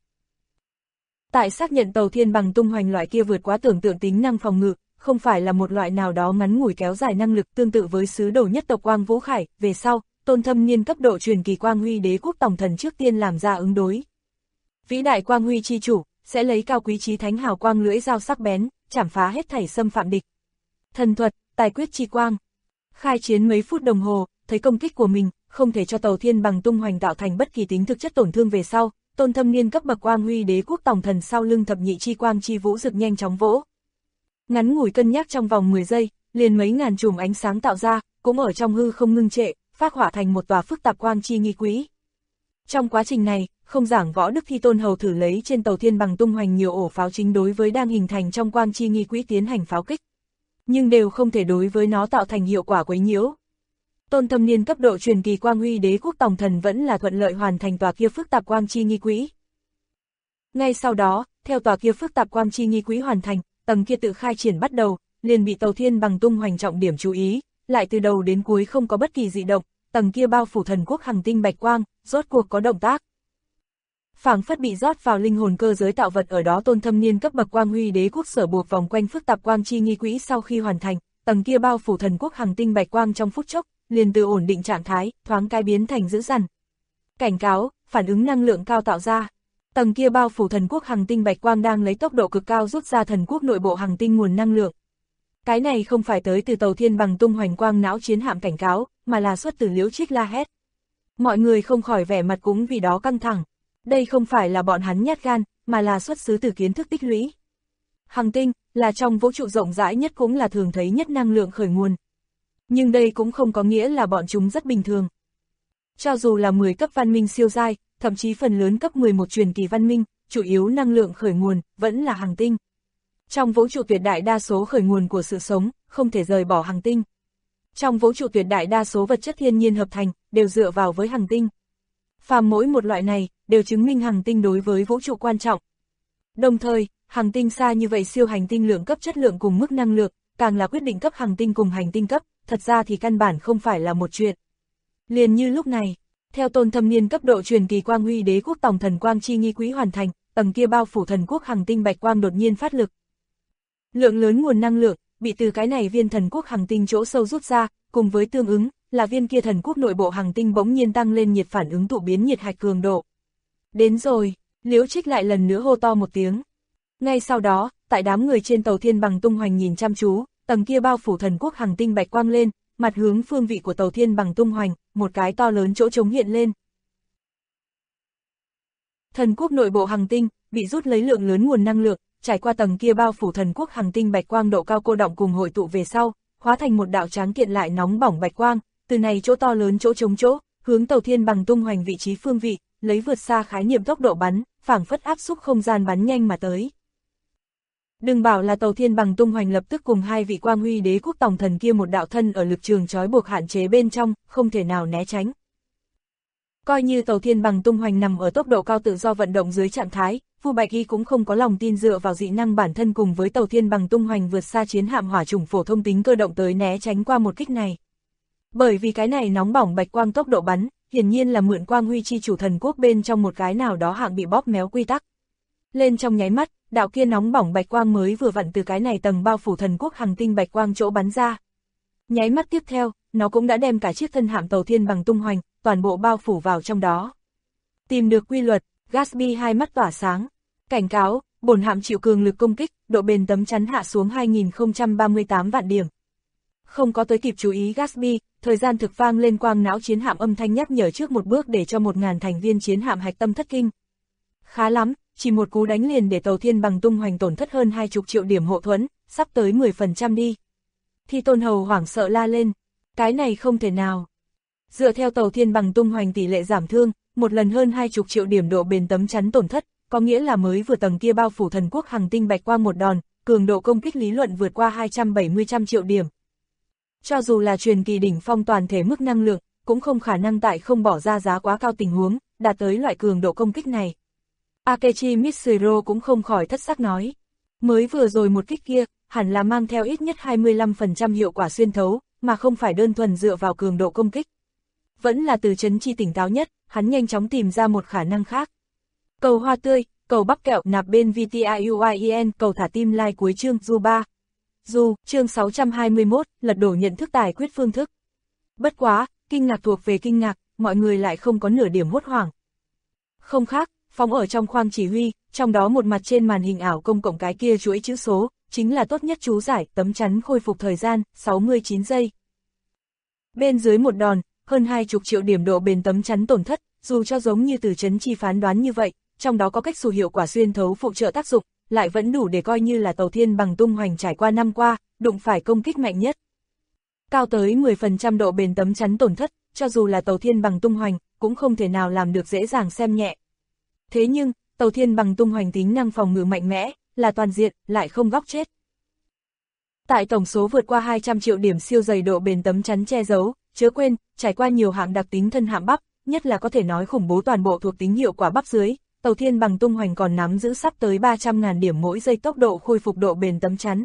Tại xác nhận tàu thiên bằng tung hoành loại kia vượt quá tưởng tượng tính năng phòng ngự, không phải là một loại nào đó ngắn ngủi kéo dài năng lực tương tự với sứ đồ nhất tộc Quang Vũ Khải, về sau, Tôn Thâm Niên cấp độ truyền kỳ quang huy đế quốc tổng thần trước tiên làm ra ứng đối. Vĩ đại quang huy chi chủ, sẽ lấy cao quý chí thánh hào quang lưỡi dao sắc bén, chảm phá hết thảy xâm phạm địch. Thần thuật, tài quyết chi quang. Khai chiến mấy phút đồng hồ, thấy công kích của mình, không thể cho tàu thiên bằng tung hoành tạo thành bất kỳ tính thực chất tổn thương về sau, Tôn Thâm Niên cấp bậc quang huy đế quốc tổng thần sau lưng thập nhị chi quang chi vũ rực nhanh chóng vỗ. Ngắn ngủi cân nhắc trong vòng 10 giây, liền mấy ngàn chùm ánh sáng tạo ra, cũng ở trong hư không ngưng trệ, phát hỏa thành một tòa phức tạp quang chi nghi quỹ. Trong quá trình này, không giảng võ đức thi tôn hầu thử lấy trên tàu thiên bằng tung hoành nhiều ổ pháo chính đối với đang hình thành trong quang chi nghi quỹ tiến hành pháo kích. Nhưng đều không thể đối với nó tạo thành hiệu quả quấy nhiễu. Tôn Thâm Niên cấp độ truyền kỳ quang huy đế quốc tổng thần vẫn là thuận lợi hoàn thành tòa kia phức tạp quang chi nghi quỹ. Ngay sau đó, theo tòa kia phức tạp quang chi nghi quỹ hoàn thành, tầng kia tự khai triển bắt đầu, liền bị tàu thiên bằng tung hoành trọng điểm chú ý, lại từ đầu đến cuối không có bất kỳ dị động, tầng kia bao phủ thần quốc hành tinh bạch quang, rốt cuộc có động tác. Phảng phất bị rót vào linh hồn cơ giới tạo vật ở đó Tôn Thâm Niên cấp bậc quang huy đế quốc sở buộc vòng quanh phức tạp quang chi nghi quỹ sau khi hoàn thành, tầng kia bao phủ thần quốc hành tinh bạch quang trong phút chốc, liền từ ổn định trạng thái, thoáng cái biến thành dữ dằn. Cảnh cáo, phản ứng năng lượng cao tạo ra. Tầng kia bao phủ thần quốc hành tinh bạch quang đang lấy tốc độ cực cao rút ra thần quốc nội bộ hành tinh nguồn năng lượng. Cái này không phải tới từ tàu thiên bằng tung hoành quang não chiến hạm cảnh cáo, mà là xuất từ Liễu Trích la hét. Mọi người không khỏi vẻ mặt cũng vì đó căng thẳng. Đây không phải là bọn hắn nhát gan, mà là xuất xứ từ kiến thức tích lũy. Hành tinh, là trong vũ trụ rộng rãi nhất cũng là thường thấy nhất năng lượng khởi nguồn. Nhưng đây cũng không có nghĩa là bọn chúng rất bình thường. Cho dù là 10 cấp văn minh siêu giai, thậm chí phần lớn cấp 11 truyền kỳ văn minh, chủ yếu năng lượng khởi nguồn, vẫn là hành tinh. Trong vũ trụ tuyệt đại đa số khởi nguồn của sự sống, không thể rời bỏ hành tinh. Trong vũ trụ tuyệt đại đa số vật chất thiên nhiên hợp thành, đều dựa vào với hành tinh. Phàm mỗi một loại này, đều chứng minh hành tinh đối với vũ trụ quan trọng. Đồng thời, hành tinh xa như vậy siêu hành tinh lượng cấp chất lượng cùng mức năng lượng, càng là quyết định cấp hành tinh cùng hành tinh cấp, thật ra thì căn bản không phải là một chuyện. Liền như lúc này, theo Tôn Thâm Niên cấp độ truyền kỳ quang huy đế quốc tổng thần quang chi nghi quỹ hoàn thành, tầng kia bao phủ thần quốc hành tinh bạch quang đột nhiên phát lực. Lượng lớn nguồn năng lượng bị từ cái này viên thần quốc hành tinh chỗ sâu rút ra, cùng với tương ứng là viên kia thần quốc nội bộ hành tinh bỗng nhiên tăng lên nhiệt phản ứng tụ biến nhiệt hạch cường độ. Đến rồi, Liễu Trích lại lần nữa hô to một tiếng. Ngay sau đó, tại đám người trên tàu thiên bằng tung hoành nhìn chăm chú, tầng kia bao phủ thần quốc hành tinh bạch quang lên, mặt hướng phương vị của tàu thiên bằng tung hoành, một cái to lớn chỗ trống hiện lên. Thần quốc nội bộ hành tinh bị rút lấy lượng lớn nguồn năng lượng, trải qua tầng kia bao phủ thần quốc hành tinh bạch quang độ cao cô động cùng hội tụ về sau, hóa thành một đạo tráng kiện lại nóng bỏng bạch quang, từ này chỗ to lớn chỗ trống chỗ, hướng tàu thiên bằng tung hoành vị trí phương vị, lấy vượt xa khái niệm tốc độ bắn, phảng phất áp xúc không gian bắn nhanh mà tới. Đừng bảo là tàu thiên bằng tung hoành lập tức cùng hai vị quang huy đế quốc tổng thần kia một đạo thân ở lực trường trói buộc hạn chế bên trong, không thể nào né tránh. Coi như tàu thiên bằng tung hoành nằm ở tốc độ cao tự do vận động dưới trạng thái, Vu Bạch Y cũng không có lòng tin dựa vào dị năng bản thân cùng với tàu thiên bằng tung hoành vượt xa chiến hạm hỏa chủng phổ thông tính cơ động tới né tránh qua một kích này. Bởi vì cái này nóng bỏng bạch quang tốc độ bắn, hiển nhiên là mượn quang huy chi chủ thần quốc bên trong một cái nào đó hạng bị bóp méo quy tắc. Lên trong nháy mắt, đạo kia nóng bỏng bạch quang mới vừa vặn từ cái này tầng bao phủ thần quốc hành tinh bạch quang chỗ bắn ra. Nháy mắt tiếp theo, nó cũng đã đem cả chiếc thân hạm tàu thiên bằng tung hoành, toàn bộ bao phủ vào trong đó. Tìm được quy luật, Gatsby hai mắt tỏa sáng. Cảnh cáo, bổn hạm chịu cường lực công kích, độ bền tấm chắn hạ xuống 2038 vạn điểm. Không có tới kịp chú ý Gatsby, thời gian thực vang lên quang não chiến hạm âm thanh nhắc nhở trước một bước để cho 1000 thành viên chiến hạm hạch tâm thất kinh. Khá lắm, chỉ một cú đánh liền để tàu thiên bằng tung hoành tổn thất hơn 20 triệu điểm hộ thuẫn, sắp tới 10% đi. Thi Tôn Hầu hoảng sợ la lên, cái này không thể nào. Dựa theo tàu thiên bằng tung hoành tỷ lệ giảm thương, một lần hơn 20 triệu điểm độ bền tấm chắn tổn thất, có nghĩa là mới vừa tầng kia bao phủ thần quốc hành tinh bạch quang một đòn, cường độ công kích lý luận vượt qua 270 triệu điểm. Cho dù là truyền kỳ đỉnh phong toàn thể mức năng lượng, cũng không khả năng tại không bỏ ra giá quá cao tình huống, đạt tới loại cường độ công kích này. Akechi Mitsuhiro cũng không khỏi thất sắc nói. Mới vừa rồi một kích kia, hẳn là mang theo ít nhất 25% hiệu quả xuyên thấu, mà không phải đơn thuần dựa vào cường độ công kích. Vẫn là từ Trấn Chi tỉnh táo nhất, hắn nhanh chóng tìm ra một khả năng khác. Cầu hoa tươi, cầu bắp kẹo nạp bên VTIUIEN, cầu thả tim like cuối chương Du 3. Du, chương 621, lật đổ nhận thức tài quyết phương thức. Bất quá, kinh ngạc thuộc về kinh ngạc, mọi người lại không có nửa điểm hốt hoảng. Không khác, phóng ở trong khoang chỉ huy, trong đó một mặt trên màn hình ảo công cộng cái kia chuỗi chữ số, chính là tốt nhất chú giải, tấm chắn khôi phục thời gian, 69 giây. Bên dưới một đòn, hơn 20 triệu điểm độ bền tấm chắn tổn thất, dù cho giống như từ Trấn Chi phán đoán như vậy, trong đó có cách xù hiệu quả xuyên thấu phụ trợ tác dụng, lại vẫn đủ để coi như là Tàu Thiên Bằng tung hoành trải qua năm qua, đụng phải công kích mạnh nhất. Cao tới 10% độ bền tấm chắn tổn thất, cho dù là Tàu Thiên Bằng tung hoành, cũng không thể nào làm được dễ dàng xem nhẹ. Thế nhưng, Tàu Thiên Bằng tung hoành tính năng phòng ngự mạnh mẽ, là toàn diện, lại không góc chết. Tại tổng số vượt qua 200 triệu điểm siêu dày độ bền tấm chắn che giấu, chớ quên, trải qua nhiều hạng đặc tính thân hạm bắp, nhất là có thể nói khủng bố toàn bộ thuộc tính hiệu quả bắp dưới, Tàu Thiên Bằng tung hoành còn nắm giữ sắp tới 300.000 điểm mỗi giây tốc độ khôi phục độ bền tấm chắn.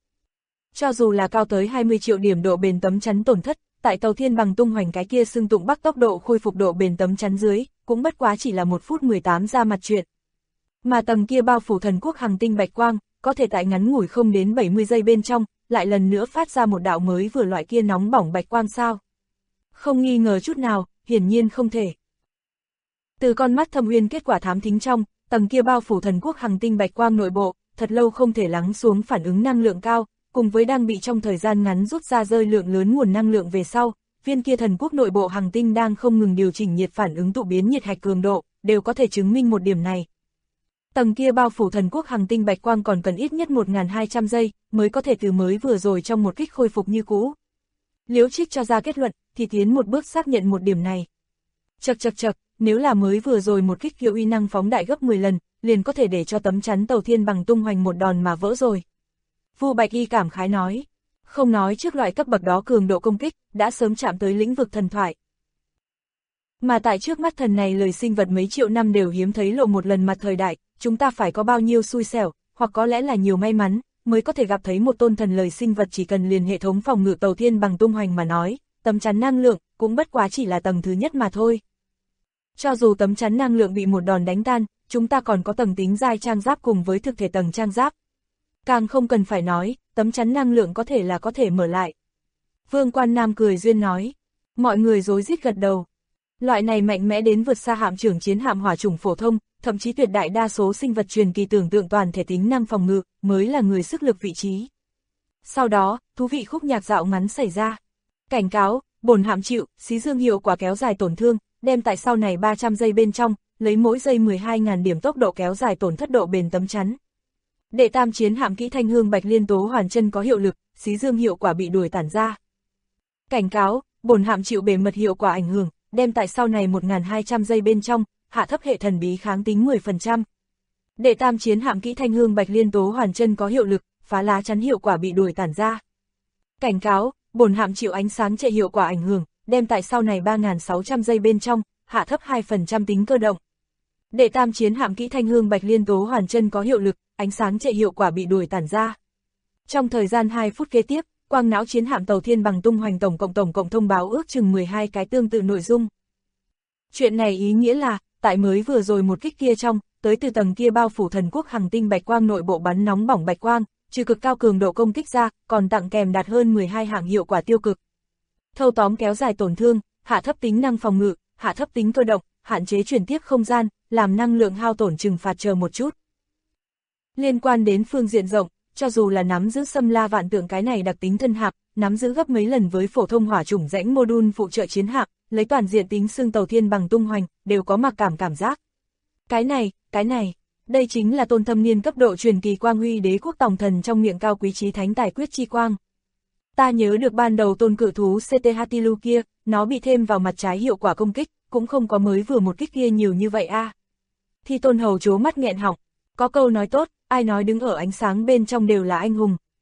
Cho dù là cao tới 20 triệu điểm độ bền tấm chắn tổn thất, tại Tàu Thiên Bằng tung hoành cái kia xưng tụng bắc tốc độ khôi phục độ bền tấm chắn dưới, cũng bất quá chỉ là 1 phút 18 ra mặt chuyện. Mà tầng kia bao phủ thần quốc hành tinh bạch quang, có thể tại ngắn ngủi không đến 70 giây bên trong, lại lần nữa phát ra một đạo mới vừa loại kia nóng bỏng bạch quang sao? Không nghi ngờ chút nào, hiển nhiên không thể. Từ con mắt thâm uyên kết quả thám thính trong, tầng kia bao phủ thần quốc hành tinh bạch quang nội bộ, thật lâu không thể lắng xuống phản ứng năng lượng cao, cùng với đang bị trong thời gian ngắn rút ra rơi lượng lớn nguồn năng lượng về sau, viên kia thần quốc nội bộ hành tinh đang không ngừng điều chỉnh nhiệt phản ứng tụ biến nhiệt hạch cường độ, đều có thể chứng minh một điểm này. Tầng kia bao phủ thần quốc hành tinh bạch quang còn cần ít nhất 1.200 giây, mới có thể từ mới vừa rồi trong một kích khôi phục như cũ. Liễu Trích cho ra kết luận, thì tiến một bước xác nhận một điểm này. Chậc, nếu là mới vừa rồi một kích hiệu uy năng phóng đại gấp 10 lần, liền có thể để cho tấm chắn Tàu Thiên Bằng tung hoành một đòn mà vỡ rồi. Vu Bạch Y cảm khái nói, không nói trước loại cấp bậc đó cường độ công kích, đã sớm chạm tới lĩnh vực thần thoại. Mà tại trước mắt thần này lời sinh vật mấy triệu năm đều hiếm thấy lộ một lần mặt thời đại, chúng ta phải có bao nhiêu xui xẻo, hoặc có lẽ là nhiều may mắn, mới có thể gặp thấy một tôn thần lời sinh vật chỉ cần liền hệ thống phòng ngự Tàu Thiên Bằng tung hoành mà nói, tấm chắn năng lượng, cũng bất quá chỉ là tầng thứ nhất mà thôi. Cho dù tấm chắn năng lượng bị một đòn đánh tan, chúng ta còn có tầng tính giai trang giáp cùng với thực thể tầng trang giáp. Càng không cần phải nói, tấm chắn năng lượng có thể mở lại. Vương Quan Nam cười duyên nói, mọi người rối rít gật đầu. Loại này mạnh mẽ đến vượt xa hạm trưởng chiến hạm hỏa chủng phổ thông, thậm chí tuyệt đại đa số sinh vật truyền kỳ tưởng tượng toàn thể tính năng phòng ngự, mới là người sức lực vị trí. Sau đó, thú vị khúc nhạc dạo ngắn xảy ra. Cảnh cáo, bổn hạm chịu, xí dương hiệu quả kéo dài tổn thương, đem tại sau này 300 giây bên trong, lấy mỗi giây 12.000 điểm tốc độ kéo dài tổn thất độ bền tấm chắn. Đệ tam chiến hạm kỹ thanh hương bạch liên tố hoàn chân có hiệu lực, xí dương hiệu quả bị đuổi tản ra. Cảnh cáo, bổn hạm chịu bề mật hiệu quả ảnh hưởng, đem tại sau này 1.200 giây bên trong, hạ thấp hệ thần bí kháng tính 10%. Đệ tam chiến hạm kỹ thanh hương bạch liên tố hoàn chân có hiệu lực, phá lá chắn hiệu quả bị đuổi tản ra. Cảnh cáo, bổn hạm chịu ánh sáng trệ hiệu quả ảnh hưởng, đem tại sau này 3.600 giây bên trong, hạ thấp 2% tính cơ động. Đệ tam chiến hạm kỹ thanh hương bạch liên tố hoàn chân có hiệu lực, ánh sáng trệ hiệu quả bị đuổi tản ra. Trong thời gian 2 phút kế tiếp, quang não chiến hạm Tàu Thiên Bằng tung hoành tổng cộng thông báo ước chừng 12 cái tương tự nội dung. Chuyện này ý nghĩa là, tại mới vừa rồi một kích kia trong, tới từ tầng kia bao phủ thần quốc hành tinh bạch quang nội bộ bắn nóng bỏng bạch quang, trừ cực cao cường độ công kích ra, còn tặng kèm đạt hơn 12 hạng hiệu quả tiêu cực. Thâu tóm kéo dài tổn thương, hạ thấp tính năng phòng ngự, hạ thấp tính cơ động, hạn chế chuyển tiếp không gian, làm năng lượng hao tổn trừng phạt chờ một chút. Liên quan đến phương diện rộng, cho dù là nắm giữ xâm la vạn tượng cái này đặc tính thân hạm, nắm giữ gấp mấy lần với phổ thông hỏa chủng rãnh mô-đun phụ trợ chiến hạm, lấy toàn diện tính xương Tàu Thiên Bằng tung hoành, đều có mặc cảm giác. Cái này, đây chính là tôn thâm niên cấp độ truyền kỳ quang huy đế quốc tòng thần trong miệng cao quý trí thánh tài quyết chi quang. Ta nhớ được ban đầu tôn cự thú CT Hatilu kia, nó bị thêm vào mặt trái hiệu quả công kích, cũng không có mới vừa một kích kia nhiều như vậy a. Thi Tôn Hầu trố mắt nghẹn họng, có câu nói tốt, ai nói đứng ở ánh sáng bên trong đều là anh hùng.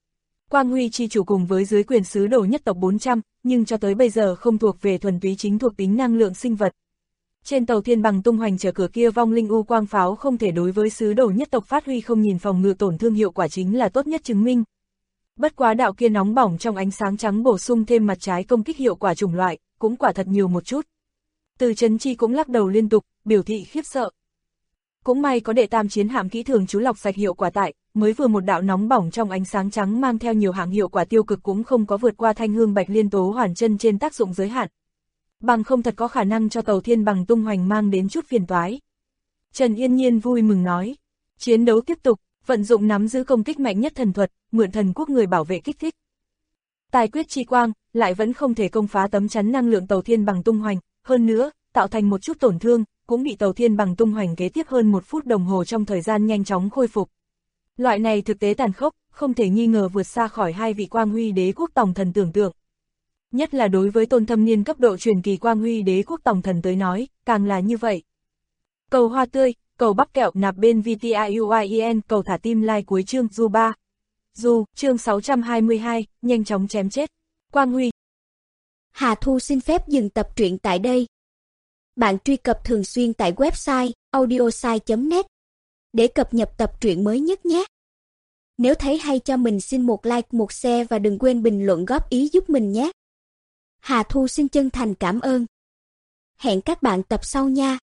Quang Huy chi chủ cùng với dưới quyền sứ đồ nhất tộc 400, nhưng cho tới bây giờ không thuộc về thuần túy chính thuộc tính năng lượng sinh vật. Trên tàu thiên bằng tung hoành chờ cửa kia vong linh u quang pháo không thể đối với sứ đồ nhất tộc phát huy không nhìn phòng ngự tổn thương hiệu quả chính là tốt nhất chứng minh. Bất quá đạo kia nóng bỏng trong ánh sáng trắng bổ sung thêm mặt trái công kích hiệu quả chủng loại, cũng quả thật nhiều một chút. Từ Chấn Chi cũng lắc đầu liên tục, biểu thị khiếp sợ. Cũng may có đệ tam chiến hạm kỹ thường chú lọc sạch hiệu quả tại, mới vừa một đạo nóng bỏng trong ánh sáng trắng mang theo nhiều hạng hiệu quả tiêu cực cũng không có vượt qua thanh hương bạch liên tố hoàn chân trên tác dụng giới hạn. Bằng không thật có khả năng cho tàu thiên bằng tung hoành mang đến chút phiền toái. Trần Yên Nhiên vui mừng nói, chiến đấu tiếp tục, vận dụng nắm giữ công kích mạnh nhất thần thuật, mượn thần quốc người bảo vệ kích thích. Tài quyết chi quang, lại vẫn không thể công phá tấm chắn năng lượng tàu thiên bằng tung hoành, hơn nữa, tạo thành một chút tổn thương, cũng bị tàu thiên bằng tung hoành kế tiếp hơn 1 phút đồng hồ trong thời gian nhanh chóng khôi phục. Loại này thực tế tàn khốc, không thể nghi ngờ vượt xa khỏi hai vị Quang Huy đế quốc tòng thần tưởng tượng. Nhất là đối với tôn thâm niên cấp độ truyền kỳ Quang Huy đế quốc tòng thần tới nói, càng là như vậy. Cầu hoa tươi, cầu bắp kẹo nạp bên VTIUIEN, cầu thả tim like cuối chương du 3. Du, chương 622, nhanh chóng chém chết. Quang Huy. Hà Thu xin phép dừng tập truyện tại đây. Bạn truy cập thường xuyên tại website audiosai.net để cập nhật tập truyện mới nhất nhé. Nếu thấy hay cho mình xin một like, một share và đừng quên bình luận góp ý giúp mình nhé. Hà Thu xin chân thành cảm ơn. Hẹn các bạn tập sau nha.